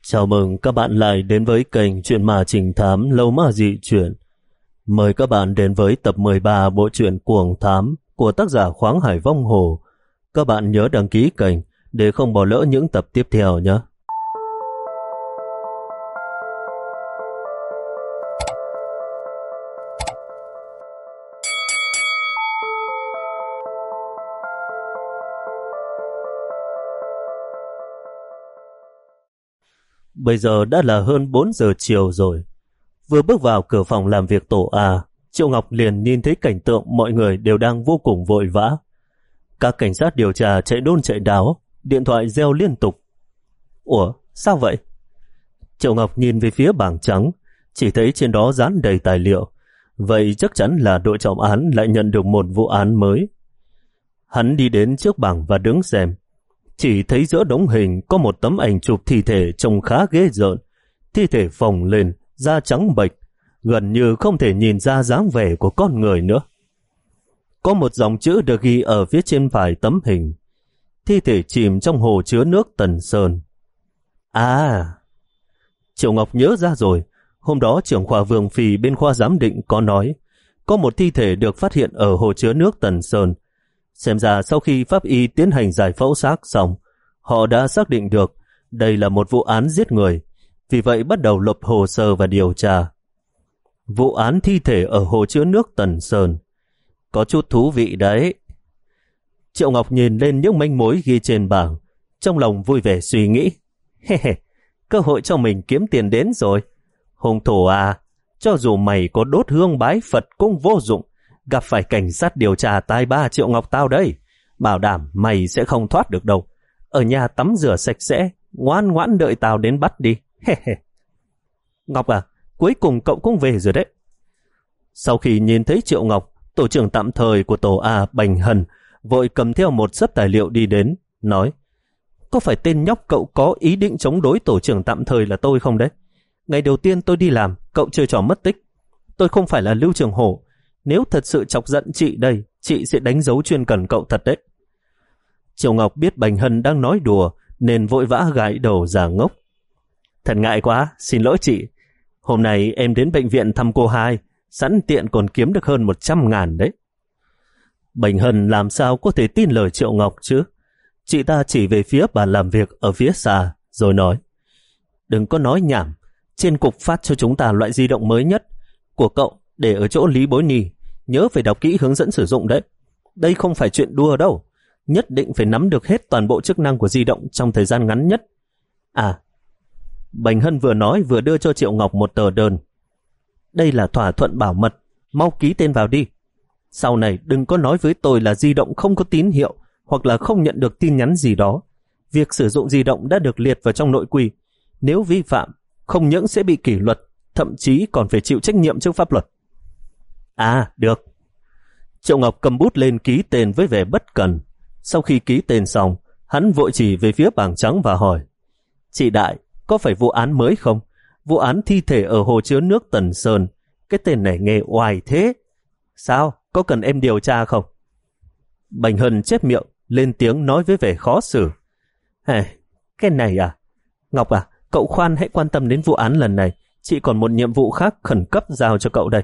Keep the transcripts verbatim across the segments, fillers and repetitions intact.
Chào mừng các bạn lại đến với kênh Chuyện Ma Trinh Thám Lâu Ma Dị Chuyện. Mời các bạn đến với tập mười ba bộ truyện Cuồng Thám của tác giả Khoáng Hải Vong Hồ. Các bạn nhớ đăng ký kênh để không bỏ lỡ những tập tiếp theo nhé. Bây giờ đã là hơn bốn giờ chiều rồi. Vừa bước vào cửa phòng làm việc tổ A, Triệu Ngọc liền nhìn thấy cảnh tượng mọi người đều đang vô cùng vội vã. Các cảnh sát điều tra chạy đôn chạy đáo, điện thoại reo liên tục. Ủa, sao vậy? Triệu Ngọc nhìn về phía bảng trắng, chỉ thấy trên đó dán đầy tài liệu. Vậy chắc chắn là đội trọng án lại nhận được một vụ án mới. Hắn đi đến trước bảng và đứng xem. Chỉ thấy giữa đống hình có một tấm ảnh chụp thi thể trông khá ghê rợn. Thi thể phồng lên, da trắng bệch, gần như không thể nhìn ra dáng vẻ của con người nữa. Có một dòng chữ được ghi ở phía trên phải tấm hình. Thi thể chìm trong hồ chứa nước Tần Sơn. À, Triệu Ngọc nhớ ra rồi. Hôm đó trưởng khoa Vương Phi bên khoa giám định có nói có một thi thể được phát hiện ở hồ chứa nước Tần Sơn. Xem ra sau khi pháp y tiến hành giải phẫu xác xong, họ đã xác định được đây là một vụ án giết người, vì vậy bắt đầu lập hồ sơ và điều tra. Vụ án thi thể ở hồ chứa nước Tần Sơn. Có chút thú vị đấy. Triệu Ngọc nhìn lên những manh mối ghi trên bảng, trong lòng vui vẻ suy nghĩ. He he, cơ hội cho mình kiếm tiền đến rồi. Hung thủ à, cho dù mày có đốt hương bái Phật cũng vô dụng. Gặp phải cảnh sát điều tra tai ba Triệu Ngọc tao đây, bảo đảm mày sẽ không thoát được đâu. Ở nhà tắm rửa sạch sẽ, ngoan ngoãn đợi tao đến bắt đi. He he. Ngọc à, cuối cùng cậu cũng về rồi đấy. Sau khi nhìn thấy Triệu Ngọc, tổ trưởng tạm thời của tổ A Bành Hân vội cầm theo một xấp tài liệu đi đến, nói: Có phải tên nhóc cậu có ý định chống đối tổ trưởng tạm thời là tôi không đấy? Ngày đầu tiên tôi đi làm, cậu chơi trò mất tích. Tôi không phải là Lưu Trường Hổ. Nếu thật sự chọc giận chị đây, chị sẽ đánh dấu chuyên cần cậu thật đấy. Triệu Ngọc biết Bành Hân đang nói đùa, nên vội vã gãi đầu giả ngốc. Thật ngại quá, xin lỗi chị. Hôm nay em đến bệnh viện thăm cô hai, sẵn tiện còn kiếm được hơn một trăm ngàn đấy. Bành Hân làm sao có thể tin lời Triệu Ngọc chứ? Chị ta chỉ về phía bàn làm việc ở phía xa, rồi nói: Đừng có nói nhảm, trên cục phát cho chúng ta loại di động mới nhất của cậu để ở chỗ Lý Bối Nhi. Nhớ phải đọc kỹ hướng dẫn sử dụng đấy. Đây không phải chuyện đùa đâu. Nhất định phải nắm được hết toàn bộ chức năng của di động trong thời gian ngắn nhất. À, Bành Hân vừa nói vừa đưa cho Triệu Ngọc một tờ đơn. Đây là thỏa thuận bảo mật, mau ký tên vào đi. Sau này đừng có nói với tôi là di động không có tín hiệu hoặc là không nhận được tin nhắn gì đó. Việc sử dụng di động đã được liệt vào trong nội quy. Nếu vi phạm, không những sẽ bị kỷ luật, thậm chí còn phải chịu trách nhiệm trước pháp luật. À, được. Triệu Ngọc cầm bút lên ký tên với vẻ bất cần. Sau khi ký tên xong, hắn vội chỉ về phía bảng trắng và hỏi: Chị Đại, có phải vụ án mới không? Vụ án thi thể ở hồ chứa nước Tần Sơn. Cái tên này nghe oai thế. Sao? Có cần em điều tra không? Bành Hân chép miệng, lên tiếng nói với vẻ khó xử. Hey, cái này à? Ngọc à, cậu khoan hãy quan tâm đến vụ án lần này. Chị còn một nhiệm vụ khác khẩn cấp giao cho cậu đây.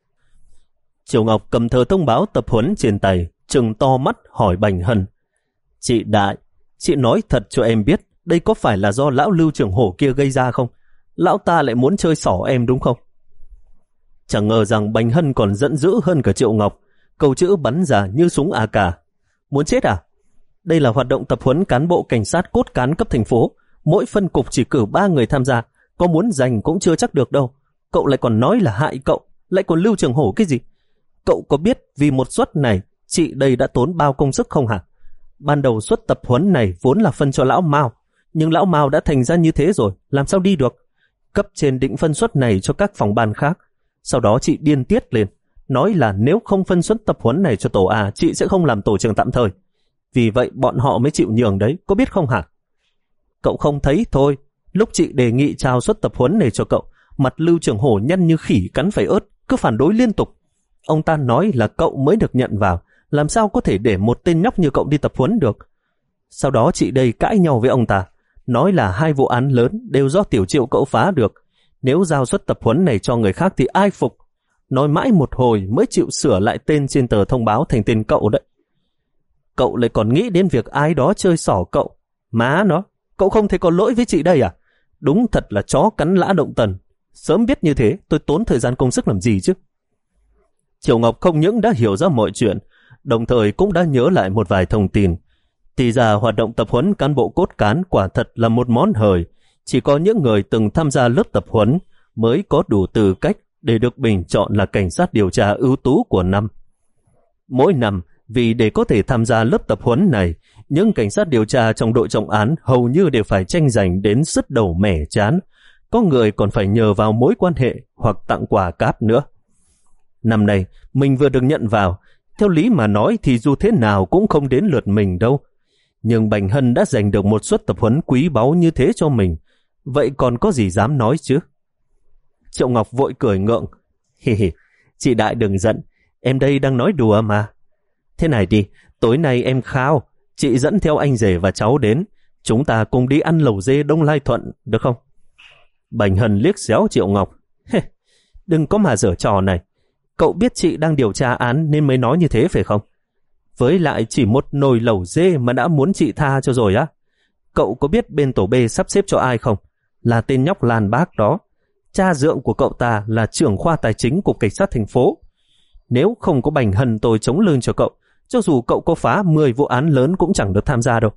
Triệu Ngọc cầm tờ thông báo tập huấn trên tay, trừng to mắt hỏi Bành Hân: Chị Đại, chị nói thật cho em biết, đây có phải là do lão Lưu Trường Hổ kia gây ra không? Lão ta lại muốn chơi xỏ em đúng không? Chẳng ngờ rằng Bành Hân còn giận dữ hơn cả Triệu Ngọc. Câu chữ bắn ra như súng a ca. Muốn chết à? Đây là hoạt động tập huấn cán bộ cảnh sát cốt cán cấp thành phố. Mỗi phân cục chỉ cử ba người tham gia. Có muốn giành cũng chưa chắc được đâu. Cậu lại còn nói là hại cậu, lại còn Lưu Trường Hổ cái gì? Cậu có biết vì một suất này chị đây đã tốn bao công sức không hả? Ban đầu suất tập huấn này vốn là phân cho lão Mao, nhưng lão Mao đã thành ra như thế rồi, làm sao đi được? Cấp trên định phân suất này cho các phòng ban khác. Sau đó chị điên tiết lên, nói là nếu không phân suất tập huấn này cho tổ A, chị sẽ không làm tổ trưởng tạm thời. Vì vậy bọn họ mới chịu nhường đấy, có biết không hả? Cậu không thấy thôi, lúc chị đề nghị trao suất tập huấn này cho cậu, mặt Lưu Trường Hổ nhăn như khỉ cắn phải ớt, cứ phản đối liên tục. Ông ta nói là cậu mới được nhận vào, làm sao có thể để một tên nhóc như cậu đi tập huấn được. Sau đó chị đây cãi nhau với ông ta, nói là hai vụ án lớn đều do Tiểu Triệu cậu phá được. Nếu giao suất tập huấn này cho người khác thì ai phục? Nói mãi một hồi mới chịu sửa lại tên trên tờ thông báo thành tên cậu đấy. Cậu lại còn nghĩ đến việc ai đó chơi xỏ cậu. Má nó, cậu không thấy có lỗi với chị đây à? Đúng thật là chó cắn lã động tần. Sớm biết như thế, tôi tốn thời gian công sức làm gì chứ? Triệu Ngọc không những đã hiểu ra mọi chuyện, đồng thời cũng đã nhớ lại một vài thông tin. Thì ra hoạt động tập huấn cán bộ cốt cán quả thật là một món hời. Chỉ có những người từng tham gia lớp tập huấn mới có đủ tư cách để được bình chọn là cảnh sát điều tra ưu tú của năm. Mỗi năm, vì để có thể tham gia lớp tập huấn này, những cảnh sát điều tra trong đội trọng án hầu như đều phải tranh giành đến sứt đầu mẻ chán. Có người còn phải nhờ vào mối quan hệ hoặc tặng quà cáp nữa. Năm nay, mình vừa được nhận vào. Theo lý mà nói thì dù thế nào cũng không đến lượt mình đâu. Nhưng Bành Hân đã giành được một suất tập huấn quý báu như thế cho mình. Vậy còn có gì dám nói chứ? Triệu Ngọc vội cười ngượng. Hi hi, chị Đại đừng giận. Em đây đang nói đùa mà. Thế này đi, tối nay em khao. Chị dẫn theo anh rể và cháu đến. Chúng ta cùng đi ăn lẩu dê Đông Lai Thuận, được không? Bành Hân liếc xéo Triệu Ngọc. Hê, đừng có mà giở trò này. Cậu biết chị đang điều tra án nên mới nói như thế phải không? Với lại chỉ một nồi lẩu dê mà đã muốn chị tha cho rồi á. Cậu có biết bên tổ B sắp xếp cho ai không? Là tên nhóc Lan Bác đó. Cha dượng của cậu ta là trưởng khoa tài chính của cảnh sát thành phố. Nếu không có Bành Hân tôi chống lưng cho cậu, cho dù cậu có phá mười vụ án lớn cũng chẳng được tham gia đâu.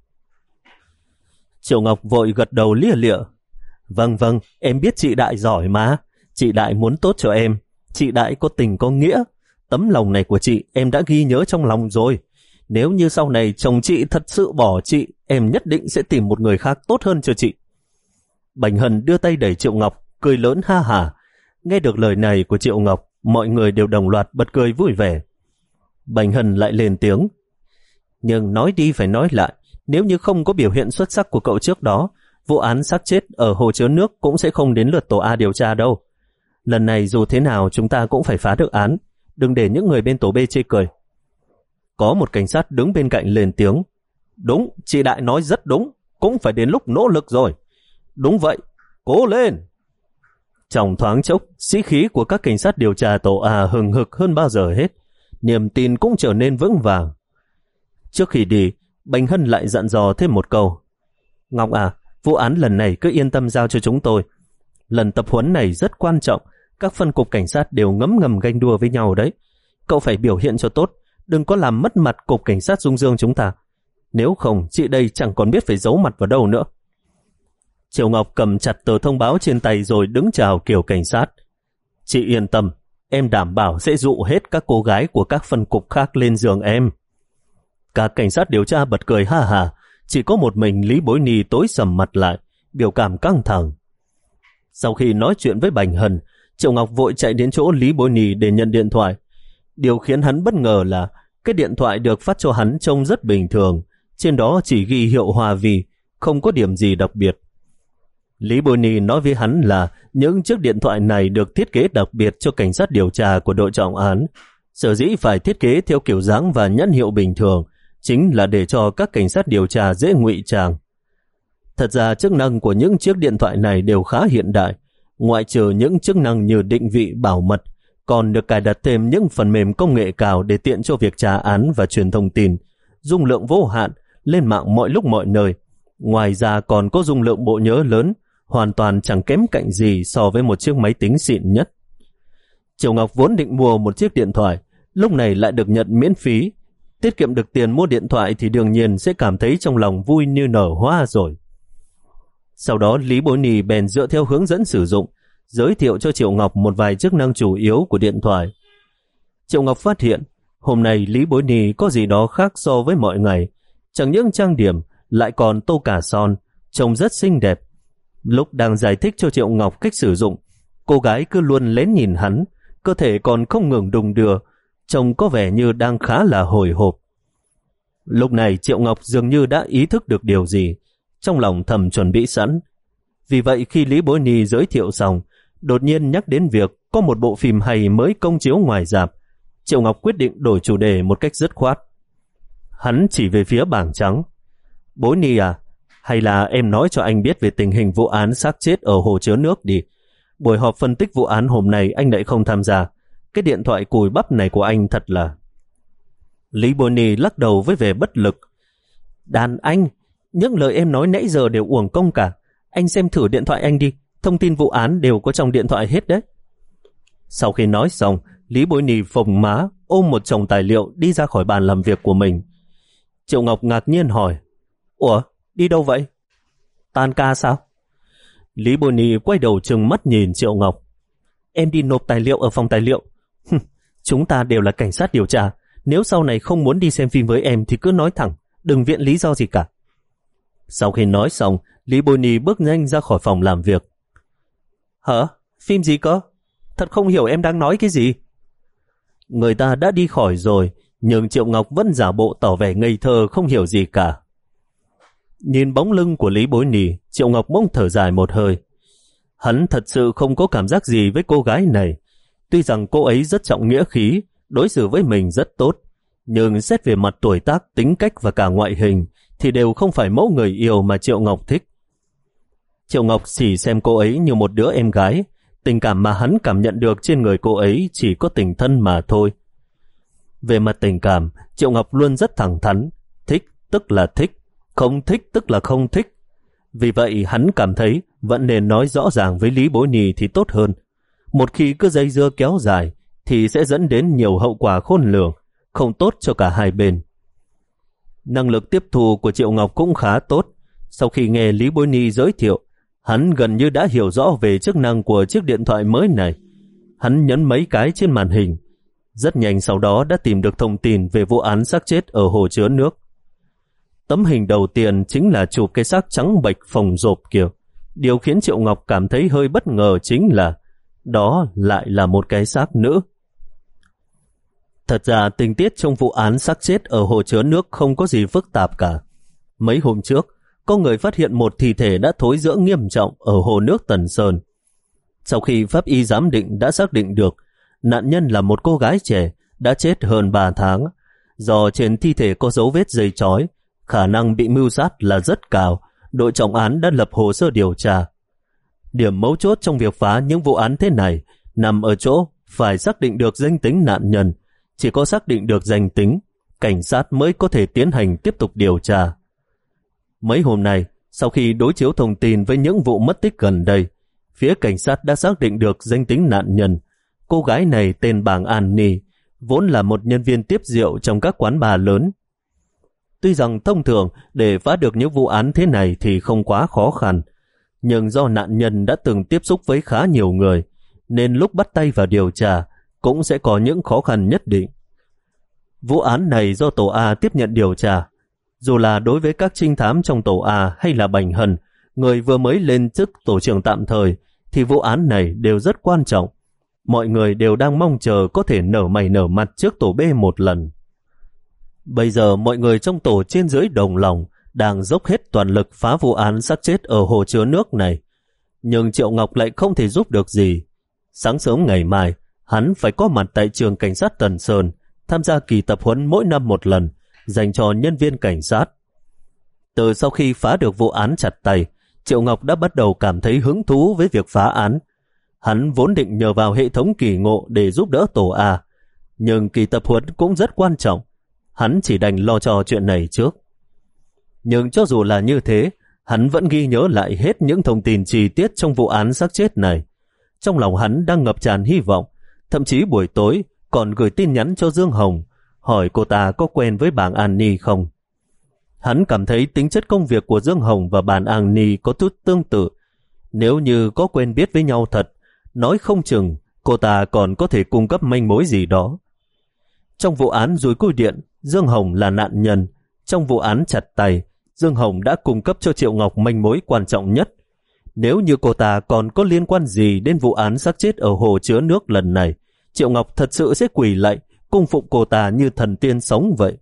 Triệu Ngọc vội gật đầu lia lịa. Vâng vâng, em biết chị Đại giỏi mà. Chị Đại muốn tốt cho em. Chị Đại có tình có nghĩa. Tấm lòng này của chị em đã ghi nhớ trong lòng rồi. Nếu như sau này chồng chị thật sự bỏ chị, em nhất định sẽ tìm một người khác tốt hơn cho chị. Bành Hân đưa tay đẩy Triệu Ngọc, cười lớn ha hả. Nghe được lời này của Triệu Ngọc, mọi người đều đồng loạt bật cười vui vẻ. Bành Hân lại lên tiếng. Nhưng nói đi phải nói lại, nếu như không có biểu hiện xuất sắc của cậu trước đó, vụ án xác chết ở hồ chứa nước cũng sẽ không đến lượt tổ A điều tra đâu. Lần này dù thế nào chúng ta cũng phải phá được án, đừng để những người bên tổ B chê cười. Có một cảnh sát đứng bên cạnh lên tiếng. Đúng, chị Đại nói rất đúng, cũng phải đến lúc nỗ lực rồi. Đúng vậy, cố lên. Trong thoáng chốc, sĩ khí của các cảnh sát điều tra tổ A hừng hực hơn bao giờ hết, niềm tin cũng trở nên vững vàng. Trước khi đi, Bành Hân lại dặn dò thêm một câu. Ngọc à, vụ án lần này cứ yên tâm giao cho chúng tôi. Lần tập huấn này rất quan trọng, các phân cục cảnh sát đều ngấm ngầm ganh đua với nhau đấy. Cậu phải biểu hiện cho tốt, đừng có làm mất mặt cục cảnh sát Dung Dương chúng ta. Nếu không, chị đây chẳng còn biết phải giấu mặt vào đâu nữa. Triệu Ngọc cầm chặt tờ thông báo trên tay rồi đứng chào kiểu cảnh sát. Chị yên tâm, em đảm bảo sẽ dụ hết các cô gái của các phân cục khác lên giường em. Các cảnh sát điều tra bật cười ha hà, chỉ có một mình Lý Bối Ni tối sầm mặt lại, biểu cảm căng thẳng. Sau khi nói chuyện với Bành Hân, Triệu Ngọc vội chạy đến chỗ Lý Bối Ni để nhận điện thoại. Điều khiến hắn bất ngờ là cái điện thoại được phát cho hắn trông rất bình thường, trên đó chỉ ghi hiệu Hòa Vì, không có điểm gì đặc biệt. Lý Bối Ni nói với hắn là những chiếc điện thoại này được thiết kế đặc biệt cho cảnh sát điều tra của đội trọng án. Sở dĩ phải thiết kế theo kiểu dáng và nhãn hiệu bình thường chính là để cho các cảnh sát điều tra dễ ngụy trang. Thật ra chức năng của những chiếc điện thoại này đều khá hiện đại, ngoại trừ những chức năng như định vị bảo mật, còn được cài đặt thêm những phần mềm công nghệ cao để tiện cho việc tra án và truyền thông tin, dung lượng vô hạn, lên mạng mọi lúc mọi nơi. Ngoài ra còn có dung lượng bộ nhớ lớn, hoàn toàn chẳng kém cạnh gì so với một chiếc máy tính xịn nhất. Triệu Ngọc vốn định mua một chiếc điện thoại, lúc này lại được nhận miễn phí. Tiết kiệm được tiền mua điện thoại thì đương nhiên sẽ cảm thấy trong lòng vui như nở hoa rồi. Sau đó Lý Bối Ni bèn dựa theo hướng dẫn sử dụng, giới thiệu cho Triệu Ngọc một vài chức năng chủ yếu của điện thoại. Triệu Ngọc phát hiện, hôm nay Lý Bối Ni có gì đó khác so với mọi ngày. Chẳng những trang điểm, lại còn tô cả son, trông rất xinh đẹp. Lúc đang giải thích cho Triệu Ngọc cách sử dụng, cô gái cứ luôn lén nhìn hắn, cơ thể còn không ngừng đung đưa, trông có vẻ như đang khá là hồi hộp. Lúc này Triệu Ngọc dường như đã ý thức được điều gì, trong lòng thầm chuẩn bị sẵn. Vì vậy khi Lý Bối Ni giới thiệu xong, đột nhiên nhắc đến việc có một bộ phim hay mới công chiếu ngoài rạp, Triệu Ngọc quyết định đổi chủ đề một cách dứt khoát. Hắn chỉ về phía bảng trắng. Bối Ni à, Hay là em nói cho anh biết về tình hình vụ án xác chết ở hồ chứa nước đi. Buổi họp phân tích vụ án hôm nay anh lại không tham gia. Cái điện thoại cùi bắp này của anh thật là... Lý Bonnie lắc đầu với vẻ bất lực. Đàn anh, những lời em nói nãy giờ đều uổng công cả. Anh xem thử điện thoại anh đi. Thông tin vụ án đều có trong điện thoại hết đấy. Sau khi nói xong, Lý Bonnie phồng má, ôm một chồng tài liệu đi ra khỏi bàn làm việc của mình. Triệu Ngọc ngạc nhiên hỏi, Ủa, đi đâu vậy? Tan ca sao? Lý Bonnie quay đầu trừng mắt nhìn Triệu Ngọc. Em đi nộp tài liệu ở phòng tài liệu. Chúng ta đều là cảnh sát điều tra. Nếu sau này không muốn đi xem phim với em thì cứ nói thẳng, đừng viện lý do gì cả. Sau khi nói xong, Lý Bonnie bước nhanh ra khỏi phòng làm việc. Hả? Phim gì cơ? Thật không hiểu em đang nói cái gì. Người ta đã đi khỏi rồi, nhưng Triệu Ngọc vẫn giả bộ tỏ vẻ ngây thơ không hiểu gì cả. Nhìn bóng lưng của Lý Bonnie, Triệu Ngọc bỗng thở dài một hơi. Hắn thật sự không có cảm giác gì với cô gái này. Tuy rằng cô ấy rất trọng nghĩa khí, đối xử với mình rất tốt, nhưng xét về mặt tuổi tác, tính cách và cả ngoại hình thì đều không phải mẫu người yêu mà Triệu Ngọc thích. Triệu Ngọc chỉ xem cô ấy như một đứa em gái, tình cảm mà hắn cảm nhận được trên người cô ấy chỉ có tình thân mà thôi. Về mặt tình cảm, Triệu Ngọc luôn rất thẳng thắn, thích tức là thích, không thích tức là không thích. Vì vậy hắn cảm thấy vẫn nên nói rõ ràng với Lý Bonnie thì tốt hơn. Một khi cứ dây dưa kéo dài thì sẽ dẫn đến nhiều hậu quả khôn lường, không tốt cho cả hai bên. Năng lực tiếp thu của Triệu Ngọc cũng khá tốt. Sau khi nghe Lý Bonnie giới thiệu, hắn gần như đã hiểu rõ về chức năng của chiếc điện thoại mới này. Hắn nhấn mấy cái trên màn hình. Rất nhanh sau đó đã tìm được thông tin về vụ án xác chết ở hồ chứa nước. Tấm hình đầu tiên chính là chụp cái xác trắng bệch phồng rộp kia. Điều khiến Triệu Ngọc cảm thấy hơi bất ngờ chính là đó lại là một cái xác nữ. Thật ra tình tiết trong vụ án xác chết ở hồ chứa nước không có gì phức tạp cả. Mấy hôm trước, có người phát hiện một thi thể đã thối rữa nghiêm trọng ở hồ nước Tần Sơn. Sau khi pháp y giám định đã xác định được nạn nhân là một cô gái trẻ đã chết hơn ba tháng. Do trên thi thể có dấu vết dây trói, khả năng bị mưu sát là rất cao, đội trọng án đã lập hồ sơ điều tra. Điểm mấu chốt trong việc phá những vụ án thế này nằm ở chỗ phải xác định được danh tính nạn nhân. Chỉ có xác định được danh tính, cảnh sát mới có thể tiến hành tiếp tục điều tra. Mấy hôm nay, sau khi đối chiếu thông tin với những vụ mất tích gần đây, phía cảnh sát đã xác định được danh tính nạn nhân. Cô gái này tên Bàng An Ni, vốn là một nhân viên tiếp rượu trong các quán bar lớn. Tuy rằng thông thường để phá được những vụ án thế này thì không quá khó khăn, nhưng do nạn nhân đã từng tiếp xúc với khá nhiều người, nên lúc bắt tay vào điều tra cũng sẽ có những khó khăn nhất định. Vụ án này do Tổ A tiếp nhận điều tra. Dù là đối với các trinh thám trong Tổ A hay là Bành Hân, người vừa mới lên chức tổ trưởng tạm thời, thì vụ án này đều rất quan trọng. Mọi người đều đang mong chờ có thể nở mày nở mặt trước Tổ B một lần. Bây giờ mọi người trong tổ trên dưới đồng lòng đang dốc hết toàn lực phá vụ án xác chết ở hồ chứa nước này. Nhưng Triệu Ngọc lại không thể giúp được gì. Sáng sớm ngày mai, hắn phải có mặt tại trường cảnh sát Tần Sơn, tham gia kỳ tập huấn mỗi năm một lần, dành cho nhân viên cảnh sát. Từ sau khi phá được vụ án chặt tay, Triệu Ngọc đã bắt đầu cảm thấy hứng thú với việc phá án. Hắn vốn định nhờ vào hệ thống kỳ ngộ để giúp đỡ Tổ A, nhưng kỳ tập huấn cũng rất quan trọng. Hắn chỉ đành lo cho chuyện này trước. Nhưng cho dù là như thế, hắn vẫn ghi nhớ lại hết những thông tin chi tiết trong vụ án xác chết này. Trong lòng hắn đang ngập tràn hy vọng, thậm chí buổi tối còn gửi tin nhắn cho Dương Hồng, hỏi cô ta có quen với Bàng An Ni không. Hắn cảm thấy tính chất công việc của Dương Hồng và Bàng An Ni có chút tương tự. Nếu như có quen biết với nhau thật, nói không chừng cô ta còn có thể cung cấp manh mối gì đó. Trong vụ án dùi cui điện, Dương Hồng là nạn nhân. Trong vụ án chặt tay, Dương Hồng đã cung cấp cho Triệu Ngọc manh mối quan trọng nhất. Nếu như cô ta còn có liên quan gì đến vụ án xác chết ở hồ chứa nước lần này, Triệu Ngọc thật sự sẽ quỳ lạy, cung phụng cô ta như thần tiên sống vậy.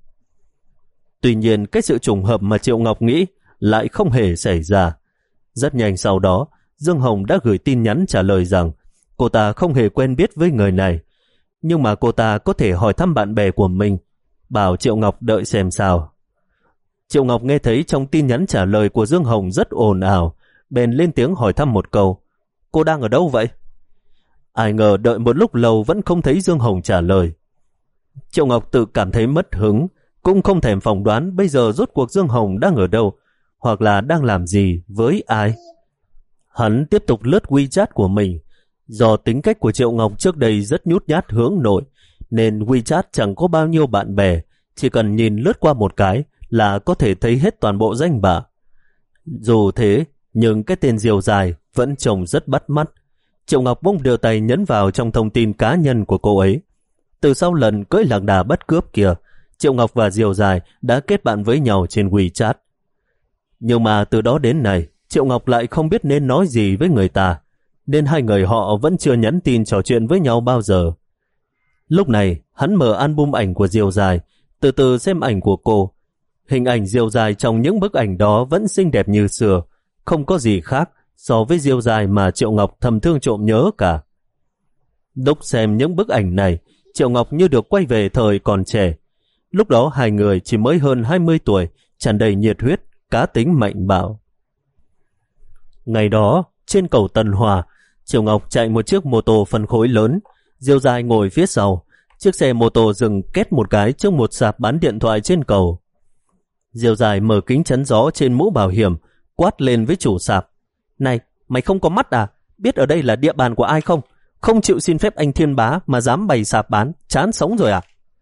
Tuy nhiên, cái sự trùng hợp mà Triệu Ngọc nghĩ lại không hề xảy ra. Rất nhanh sau đó, Dương Hồng đã gửi tin nhắn trả lời rằng cô ta không hề quen biết với người này, nhưng mà cô ta có thể hỏi thăm bạn bè của mình, bảo Triệu Ngọc đợi xem sao. Triệu Ngọc nghe thấy trong tin nhắn trả lời của Dương Hồng rất ồn ào, bèn lên tiếng hỏi thăm một câu. Cô đang ở đâu vậy? Ai ngờ đợi một lúc lâu vẫn không thấy Dương Hồng trả lời. Triệu Ngọc tự cảm thấy mất hứng, cũng không thèm phỏng đoán bây giờ rốt cuộc Dương Hồng đang ở đâu, hoặc là đang làm gì, với ai. Hắn tiếp tục lướt WeChat của mình. Do tính cách của Triệu Ngọc trước đây rất nhút nhát hướng nội, nên WeChat chẳng có bao nhiêu bạn bè, chỉ cần nhìn lướt qua một cái là có thể thấy hết toàn bộ danh bạ. Dù thế, nhưng cái tên Diều Dài vẫn trông rất bắt mắt. Triệu Ngọc bỗng đưa tay nhấn vào trong thông tin cá nhân của cô ấy. Từ sau lần cưỡi lạc đà bắt cướp kia, Triệu Ngọc và Diều Dài đã kết bạn với nhau trên WeChat. Nhưng mà từ đó đến nay, Triệu Ngọc lại không biết nên nói gì với người ta, nên hai người họ vẫn chưa nhắn tin trò chuyện với nhau bao giờ. Lúc này, hắn mở album ảnh của Diều Dài, từ từ xem ảnh của cô. Hình ảnh Diều Dài trong những bức ảnh đó vẫn xinh đẹp như xưa, không có gì khác so với Diều Dài mà Triệu Ngọc thầm thương trộm nhớ cả. Lúc xem những bức ảnh này, Triệu Ngọc như được quay về thời còn trẻ. Lúc đó hai người chỉ mới hơn hai mươi tuổi, tràn đầy nhiệt huyết, cá tính mạnh bạo. Ngày đó, trên cầu Tân Hòa, Triệu Ngọc chạy một chiếc mô tô phân khối lớn, Diều Dài ngồi phía sau. Chiếc xe mô tô dừng két một cái trước một sạp bán điện thoại trên cầu. Diều Dài mở kính chắn gió trên mũ bảo hiểm, quát lên với chủ sạp. Này, mày không có mắt à? Biết ở đây là địa bàn của ai không? Không chịu xin phép anh Thiên Bá mà dám bày sạp bán, chán sống rồi à?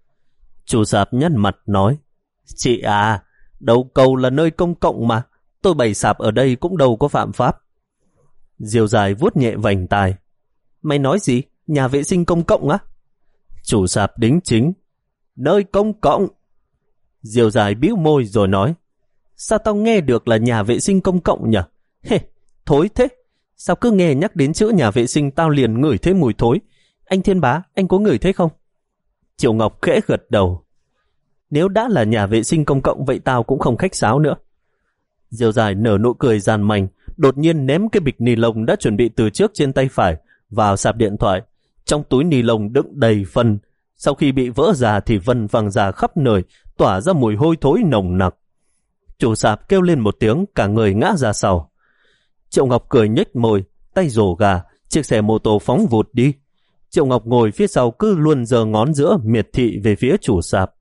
Chủ sạp nhăn mặt nói. Chị à, đầu cầu là nơi công cộng mà, tôi bày sạp ở đây cũng đâu có phạm pháp. Diều Dài vuốt nhẹ vành tai. Mày nói gì? Nhà vệ sinh công cộng á? Chủ sạp đính chính. Nơi công cộng. Diều Dài bĩu môi rồi nói. Sao tao nghe được là nhà vệ sinh công cộng nhỉ? Hê, thối thế. Sao cứ nghe nhắc đến chữ nhà vệ sinh tao liền ngửi thấy mùi thối. Anh Thiên Bá, anh có ngửi thấy không? Triệu Ngọc khẽ gật đầu. Nếu đã là nhà vệ sinh công cộng vậy tao cũng không khách sáo nữa. Diều Dài nở nụ cười gian manh, đột nhiên ném cái bịch ni lông đã chuẩn bị từ trước trên tay phải vào sạp điện thoại. Trong túi ni lông đựng đầy phân, sau khi bị vỡ ra thì vân văng ra khắp nơi, tỏa ra mùi hôi thối nồng nặc. Chủ sạp kêu lên một tiếng, cả người ngã ra sau. Triệu Ngọc cười nhếch môi, tay rổ gà, chiếc xe mô tô phóng vụt đi. Triệu Ngọc ngồi phía sau cứ luôn giơ ngón giữa miệt thị về phía chủ sạp.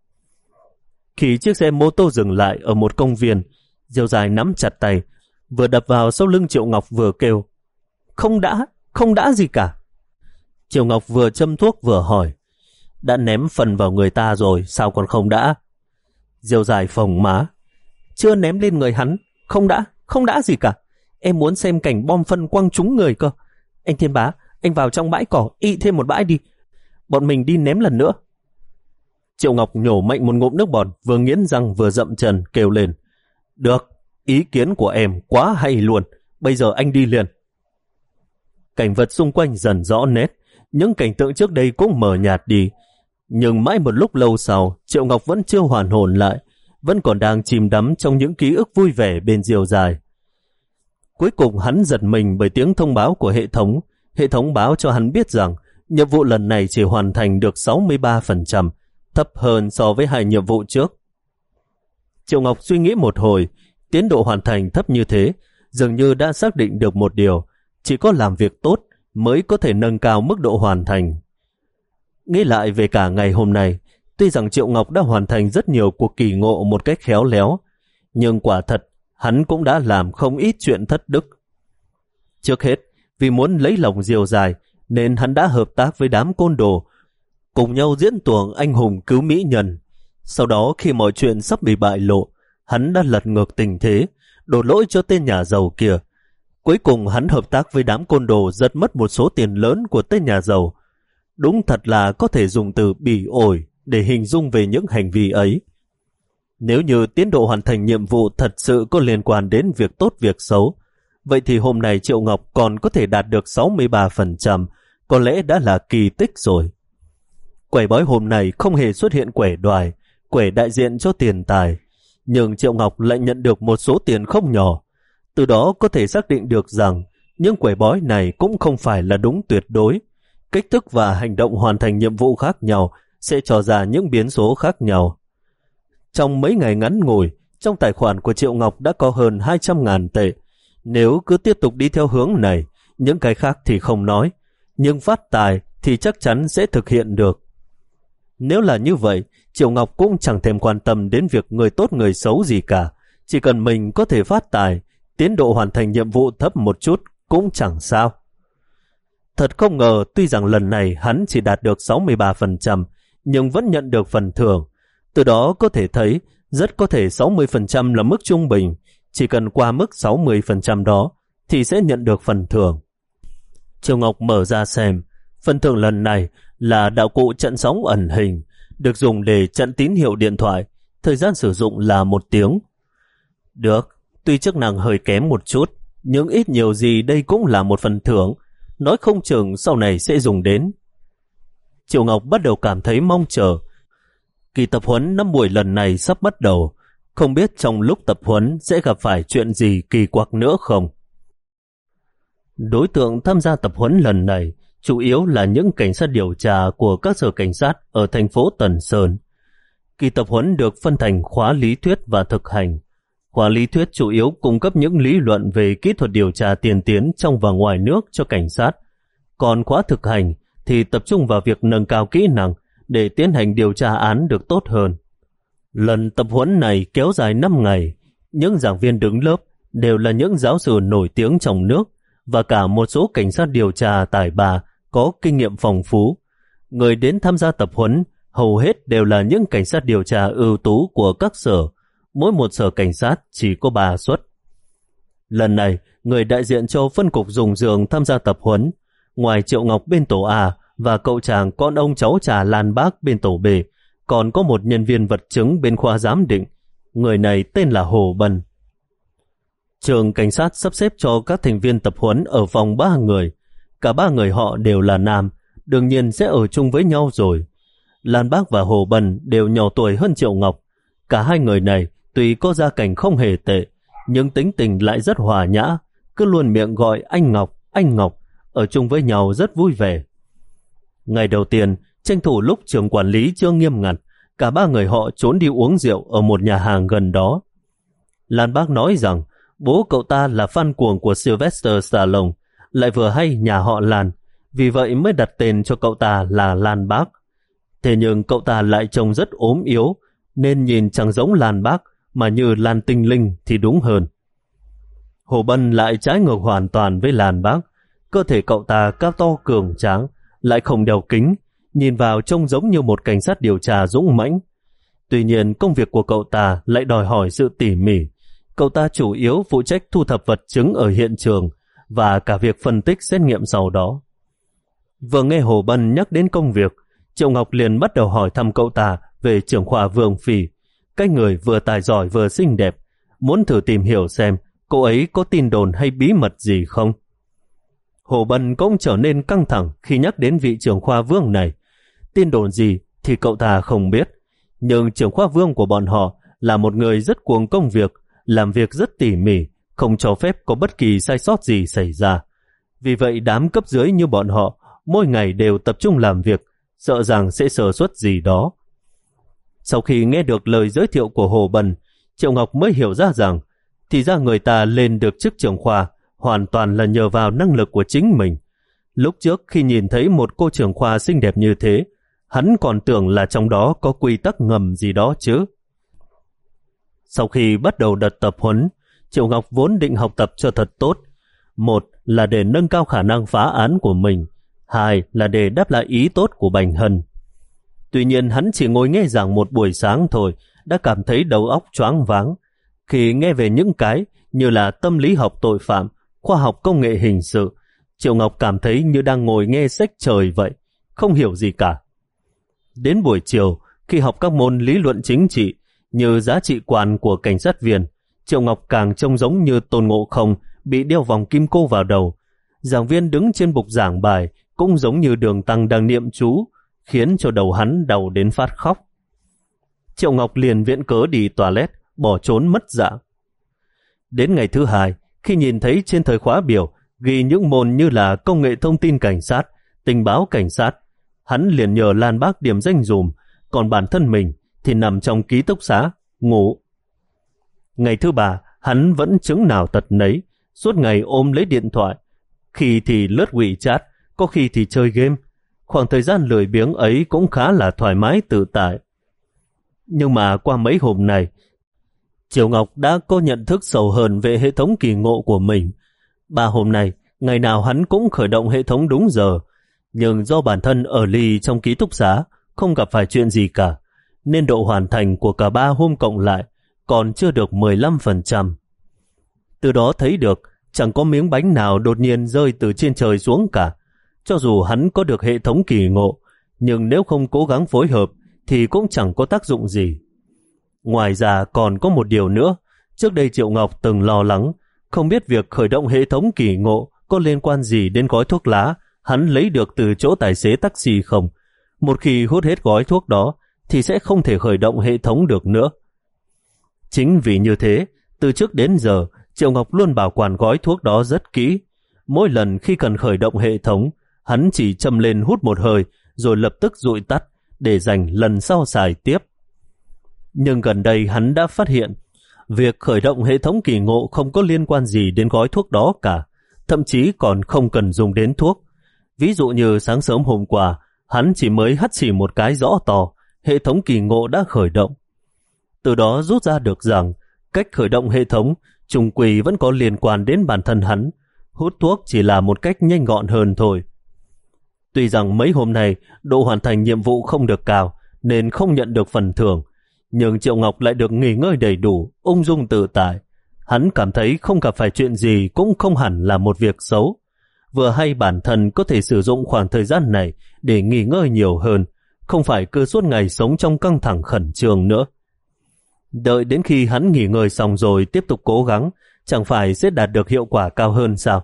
Khi chiếc xe mô tô dừng lại ở một công viên, Diều Dài nắm chặt tay, vừa đập vào sau lưng Triệu Ngọc vừa kêu. Không đã, không đã gì cả. Triệu Ngọc vừa châm thuốc vừa hỏi. Đã ném phần vào người ta rồi, sao còn không đã? Diều Dài phồng má. Chưa ném lên người hắn, không đã, không đã gì cả. Em muốn xem cảnh bom phân quăng trúng người cơ. Anh Thiên Bá, anh vào trong bãi cỏ, ị thêm một bãi đi. Bọn mình đi ném lần nữa. Triệu Ngọc nhổ mạnh một ngụm nước bọt, vừa nghiến răng vừa dậm chân kêu lên. Được, ý kiến của em quá hay luôn, bây giờ anh đi liền. Cảnh vật xung quanh dần rõ nét, những cảnh tượng trước đây cũng mờ nhạt đi. Nhưng mãi một lúc lâu sau, Triệu Ngọc vẫn chưa hoàn hồn lại, vẫn còn đang chìm đắm trong những ký ức vui vẻ bên Diều Dài. Cuối cùng hắn giật mình bởi tiếng thông báo của hệ thống. Hệ thống báo cho hắn biết rằng nhiệm vụ lần này chỉ hoàn thành được sáu mươi ba phần trăm, thấp hơn so với hai nhiệm vụ trước. Triệu Ngọc suy nghĩ một hồi, tiến độ hoàn thành thấp như thế, dường như đã xác định được một điều, chỉ có làm việc tốt mới có thể nâng cao mức độ hoàn thành. Nghĩ lại về cả ngày hôm nay, tuy rằng Triệu Ngọc đã hoàn thành rất nhiều cuộc kỳ ngộ một cách khéo léo, nhưng quả thật hắn cũng đã làm không ít chuyện thất đức. Trước hết, vì muốn lấy lòng Diều Dài nên hắn đã hợp tác với đám côn đồ, cùng nhau diễn tuồng anh hùng cứu mỹ nhân. Sau đó khi mọi chuyện sắp bị bại lộ, hắn đã lật ngược tình thế, đổ lỗi cho tên nhà giàu kia. Cuối cùng hắn hợp tác với đám côn đồ giật mất một số tiền lớn của tên nhà giàu. Đúng thật là có thể dùng từ bỉ ổi để hình dung về những hành vi ấy. Nếu như tiến độ hoàn thành nhiệm vụ thật sự có liên quan đến việc tốt việc xấu, vậy thì hôm nay Triệu Ngọc còn có thể đạt được sáu mươi ba phần trăm, có lẽ đã là kỳ tích rồi. Quẻ bói hôm nay không hề xuất hiện quẻ đoài, quẻ đại diện cho tiền tài, nhưng Triệu Ngọc lại nhận được một số tiền không nhỏ. Từ đó có thể xác định được rằng những quẻ bói này cũng không phải là đúng tuyệt đối. Cách thức và hành động hoàn thành nhiệm vụ khác nhau sẽ cho ra những biến số khác nhau. Trong mấy ngày ngắn ngủi, Trong tài khoản của Triệu Ngọc đã có hơn hai trăm ngàn tệ. Nếu cứ tiếp tục đi theo hướng này, những cái khác thì không nói, nhưng phát tài thì chắc chắn sẽ thực hiện được. Nếu là như vậy, Triệu Ngọc cũng chẳng thèm quan tâm đến việc người tốt người xấu gì cả. Chỉ cần mình có thể phát tài, tiến độ hoàn thành nhiệm vụ thấp một chút cũng chẳng sao. Thật không ngờ, tuy rằng lần này hắn chỉ đạt được sáu mươi ba phần trăm, nhưng vẫn nhận được phần thưởng. Từ đó có thể thấy, rất có thể sáu mươi phần trăm là mức trung bình. Chỉ cần qua mức sáu mươi phần trăm đó, thì sẽ nhận được phần thưởng. Triệu Ngọc mở ra xem, phần thưởng lần này là đạo cụ chặn sóng ẩn hình, được dùng để chặn tín hiệu điện thoại, thời gian sử dụng là một tiếng. Được, tuy chức năng hơi kém một chút, nhưng ít nhiều gì đây cũng là một phần thưởng, nói không chừng sau này sẽ dùng đến. Triệu Ngọc bắt đầu cảm thấy mong chờ. Kỳ tập huấn năm buổi lần này sắp bắt đầu, không biết trong lúc tập huấn sẽ gặp phải chuyện gì kỳ quặc nữa không. Đối tượng tham gia tập huấn lần này chủ yếu là những cảnh sát điều tra của các sở cảnh sát ở thành phố Tần Sơn. Kỳ tập huấn được phân thành khóa lý thuyết và thực hành. Khóa lý thuyết chủ yếu cung cấp những lý luận về kỹ thuật điều tra tiên tiến trong và ngoài nước cho cảnh sát. Còn khóa thực hành thì tập trung vào việc nâng cao kỹ năng để tiến hành điều tra án được tốt hơn. Lần tập huấn này kéo dài năm ngày. Những giảng viên đứng lớp đều là những giáo sư nổi tiếng trong nước và cả một số cảnh sát điều tra tài ba có kinh nghiệm phong phú. Người đến tham gia tập huấn hầu hết đều là những cảnh sát điều tra ưu tú của các sở. Mỗi một sở cảnh sát chỉ có ba suất. Lần này, người đại diện cho phân cục dùng giường tham gia tập huấn. Ngoài Triệu Ngọc bên tổ A và cậu chàng con ông cháu trà Lan Bác bên tổ B, còn có một nhân viên vật chứng bên khoa giám định. Người này tên là Hồ Bân. Trường cảnh sát sắp xếp cho các thành viên tập huấn ở phòng ba người. Cả ba người họ đều là nam, đương nhiên sẽ ở chung với nhau rồi. Lan Bác và Hồ Bân đều nhỏ tuổi hơn Triệu Ngọc. Cả hai người này tuy có gia cảnh không hề tệ, nhưng tính tình lại rất hòa nhã, cứ luôn miệng gọi anh Ngọc, anh Ngọc, ở chung với nhau rất vui vẻ. Ngày đầu tiên, tranh thủ lúc trường quản lý chưa nghiêm ngặt, cả ba người họ trốn đi uống rượu ở một nhà hàng gần đó. Lan Bác nói rằng bố cậu ta là fan cuồng của Sylvester Stallone, lại vừa hay nhà họ Lan, vì vậy mới đặt tên cho cậu ta là Lan Bác. Thế nhưng cậu ta lại trông rất ốm yếu, nên nhìn chẳng giống Lan Bác mà như Lan Tinh Linh thì đúng hơn. Hồ Bân lại trái ngược hoàn toàn với Lan Bác. Cơ thể cậu ta cao to cường tráng, lại không đeo kính, nhìn vào trông giống như một cảnh sát điều tra dũng mãnh. Tuy nhiên công việc của cậu ta lại đòi hỏi sự tỉ mỉ. Cậu ta chủ yếu phụ trách thu thập vật chứng ở hiện trường và cả việc phân tích xét nghiệm sau đó. Vừa nghe Hồ Bân nhắc đến công việc, Triệu Ngọc liền bắt đầu hỏi thăm cậu ta về trưởng khoa Vương Phi, cái người vừa tài giỏi vừa xinh đẹp, muốn thử tìm hiểu xem cô ấy có tin đồn hay bí mật gì không. Hồ Bân cũng trở nên căng thẳng khi nhắc đến vị trưởng khoa Vương này. Tin đồn gì thì cậu ta không biết, nhưng trưởng khoa Vương của bọn họ là một người rất cuồng công việc, làm việc rất tỉ mỉ, không cho phép có bất kỳ sai sót gì xảy ra. Vì vậy đám cấp dưới như bọn họ mỗi ngày đều tập trung làm việc, sợ rằng sẽ sơ suất gì đó. Sau khi nghe được lời giới thiệu của Hồ Bân, Triệu Ngọc mới hiểu ra rằng thì ra người ta lên được chức trưởng khoa hoàn toàn là nhờ vào năng lực của chính mình. Lúc trước khi nhìn thấy một cô trưởng khoa xinh đẹp như thế, hắn còn tưởng là trong đó có quy tắc ngầm gì đó chứ. Sau khi bắt đầu đợt tập huấn, Triệu Ngọc vốn định học tập cho thật tốt. Một là để nâng cao khả năng phá án của mình, hai là để đáp lại ý tốt của Bành Hân. Tuy nhiên hắn chỉ ngồi nghe giảng một buổi sáng thôi đã cảm thấy đầu óc choáng váng. Khi nghe về những cái như là tâm lý học tội phạm, khoa học công nghệ hình sự, Triệu Ngọc cảm thấy như đang ngồi nghe sách trời vậy, không hiểu gì cả. Đến buổi chiều, khi học các môn lý luận chính trị như giá trị quan của cảnh sát viên, Triệu Ngọc càng trông giống như Tôn Ngộ Không bị đeo vòng kim cô vào đầu. Giảng viên đứng trên bục giảng bài cũng giống như Đường Tăng đang niệm chú, khiến cho đầu hắn đau đến phát khóc. Triệu Ngọc liền viện cớ đi toilet, bỏ trốn mất dạng. Đến ngày thứ hai, khi nhìn thấy trên thời khóa biểu ghi những môn như là công nghệ thông tin cảnh sát, tình báo cảnh sát, hắn liền nhờ Lan Bác điểm danh dùm, còn bản thân mình thì nằm trong ký túc xá, ngủ. Ngày thứ ba, hắn vẫn chứng nào tật nấy, suốt ngày ôm lấy điện thoại. Khi thì lướt WeChat, có khi thì chơi game. Khoảng thời gian lười biếng ấy cũng khá là thoải mái tự tại. Nhưng mà qua mấy hôm này, Triệu Ngọc đã có nhận thức sâu hơn về hệ thống kỳ ngộ của mình. Ba hôm nay, ngày nào hắn cũng khởi động hệ thống đúng giờ, nhưng do bản thân ở ly trong ký túc xá, không gặp phải chuyện gì cả, nên độ hoàn thành của cả ba hôm cộng lại còn chưa được mười lăm phần trăm. Từ đó thấy được, chẳng có miếng bánh nào đột nhiên rơi từ trên trời xuống cả. Cho dù hắn có được hệ thống kỳ ngộ, nhưng nếu không cố gắng phối hợp thì cũng chẳng có tác dụng gì. Ngoài ra còn có một điều nữa, trước đây Triệu Ngọc từng lo lắng, không biết việc khởi động hệ thống kỳ ngộ có liên quan gì đến gói thuốc lá hắn lấy được từ chỗ tài xế taxi không. Một khi hút hết gói thuốc đó thì sẽ không thể khởi động hệ thống được nữa. Chính vì như thế, từ trước đến giờ, Triệu Ngọc luôn bảo quản gói thuốc đó rất kỹ. Mỗi lần khi cần khởi động hệ thống, hắn chỉ châm lên hút một hơi rồi lập tức dụi tắt để dành lần sau xài tiếp. Nhưng gần đây hắn đã phát hiện, việc khởi động hệ thống kỳ ngộ không có liên quan gì đến gói thuốc đó cả, thậm chí còn không cần dùng đến thuốc. Ví dụ như sáng sớm hôm qua, hắn chỉ mới hắt xì một cái rõ to, hệ thống kỳ ngộ đã khởi động. Từ đó rút ra được rằng, cách khởi động hệ thống trùng quỳ vẫn có liên quan đến bản thân hắn, hút thuốc chỉ là một cách nhanh gọn hơn thôi. Tuy rằng mấy hôm nay độ hoàn thành nhiệm vụ không được cao nên không nhận được phần thưởng, nhưng Triệu Ngọc lại được nghỉ ngơi đầy đủ, ung dung tự tại. Hắn cảm thấy không gặp phải chuyện gì cũng không hẳn là một việc xấu. Vừa hay bản thân có thể sử dụng khoảng thời gian này để nghỉ ngơi nhiều hơn, không phải cứ suốt ngày sống trong căng thẳng khẩn trương nữa. Đợi đến khi hắn nghỉ ngơi xong rồi tiếp tục cố gắng, chẳng phải sẽ đạt được hiệu quả cao hơn sao?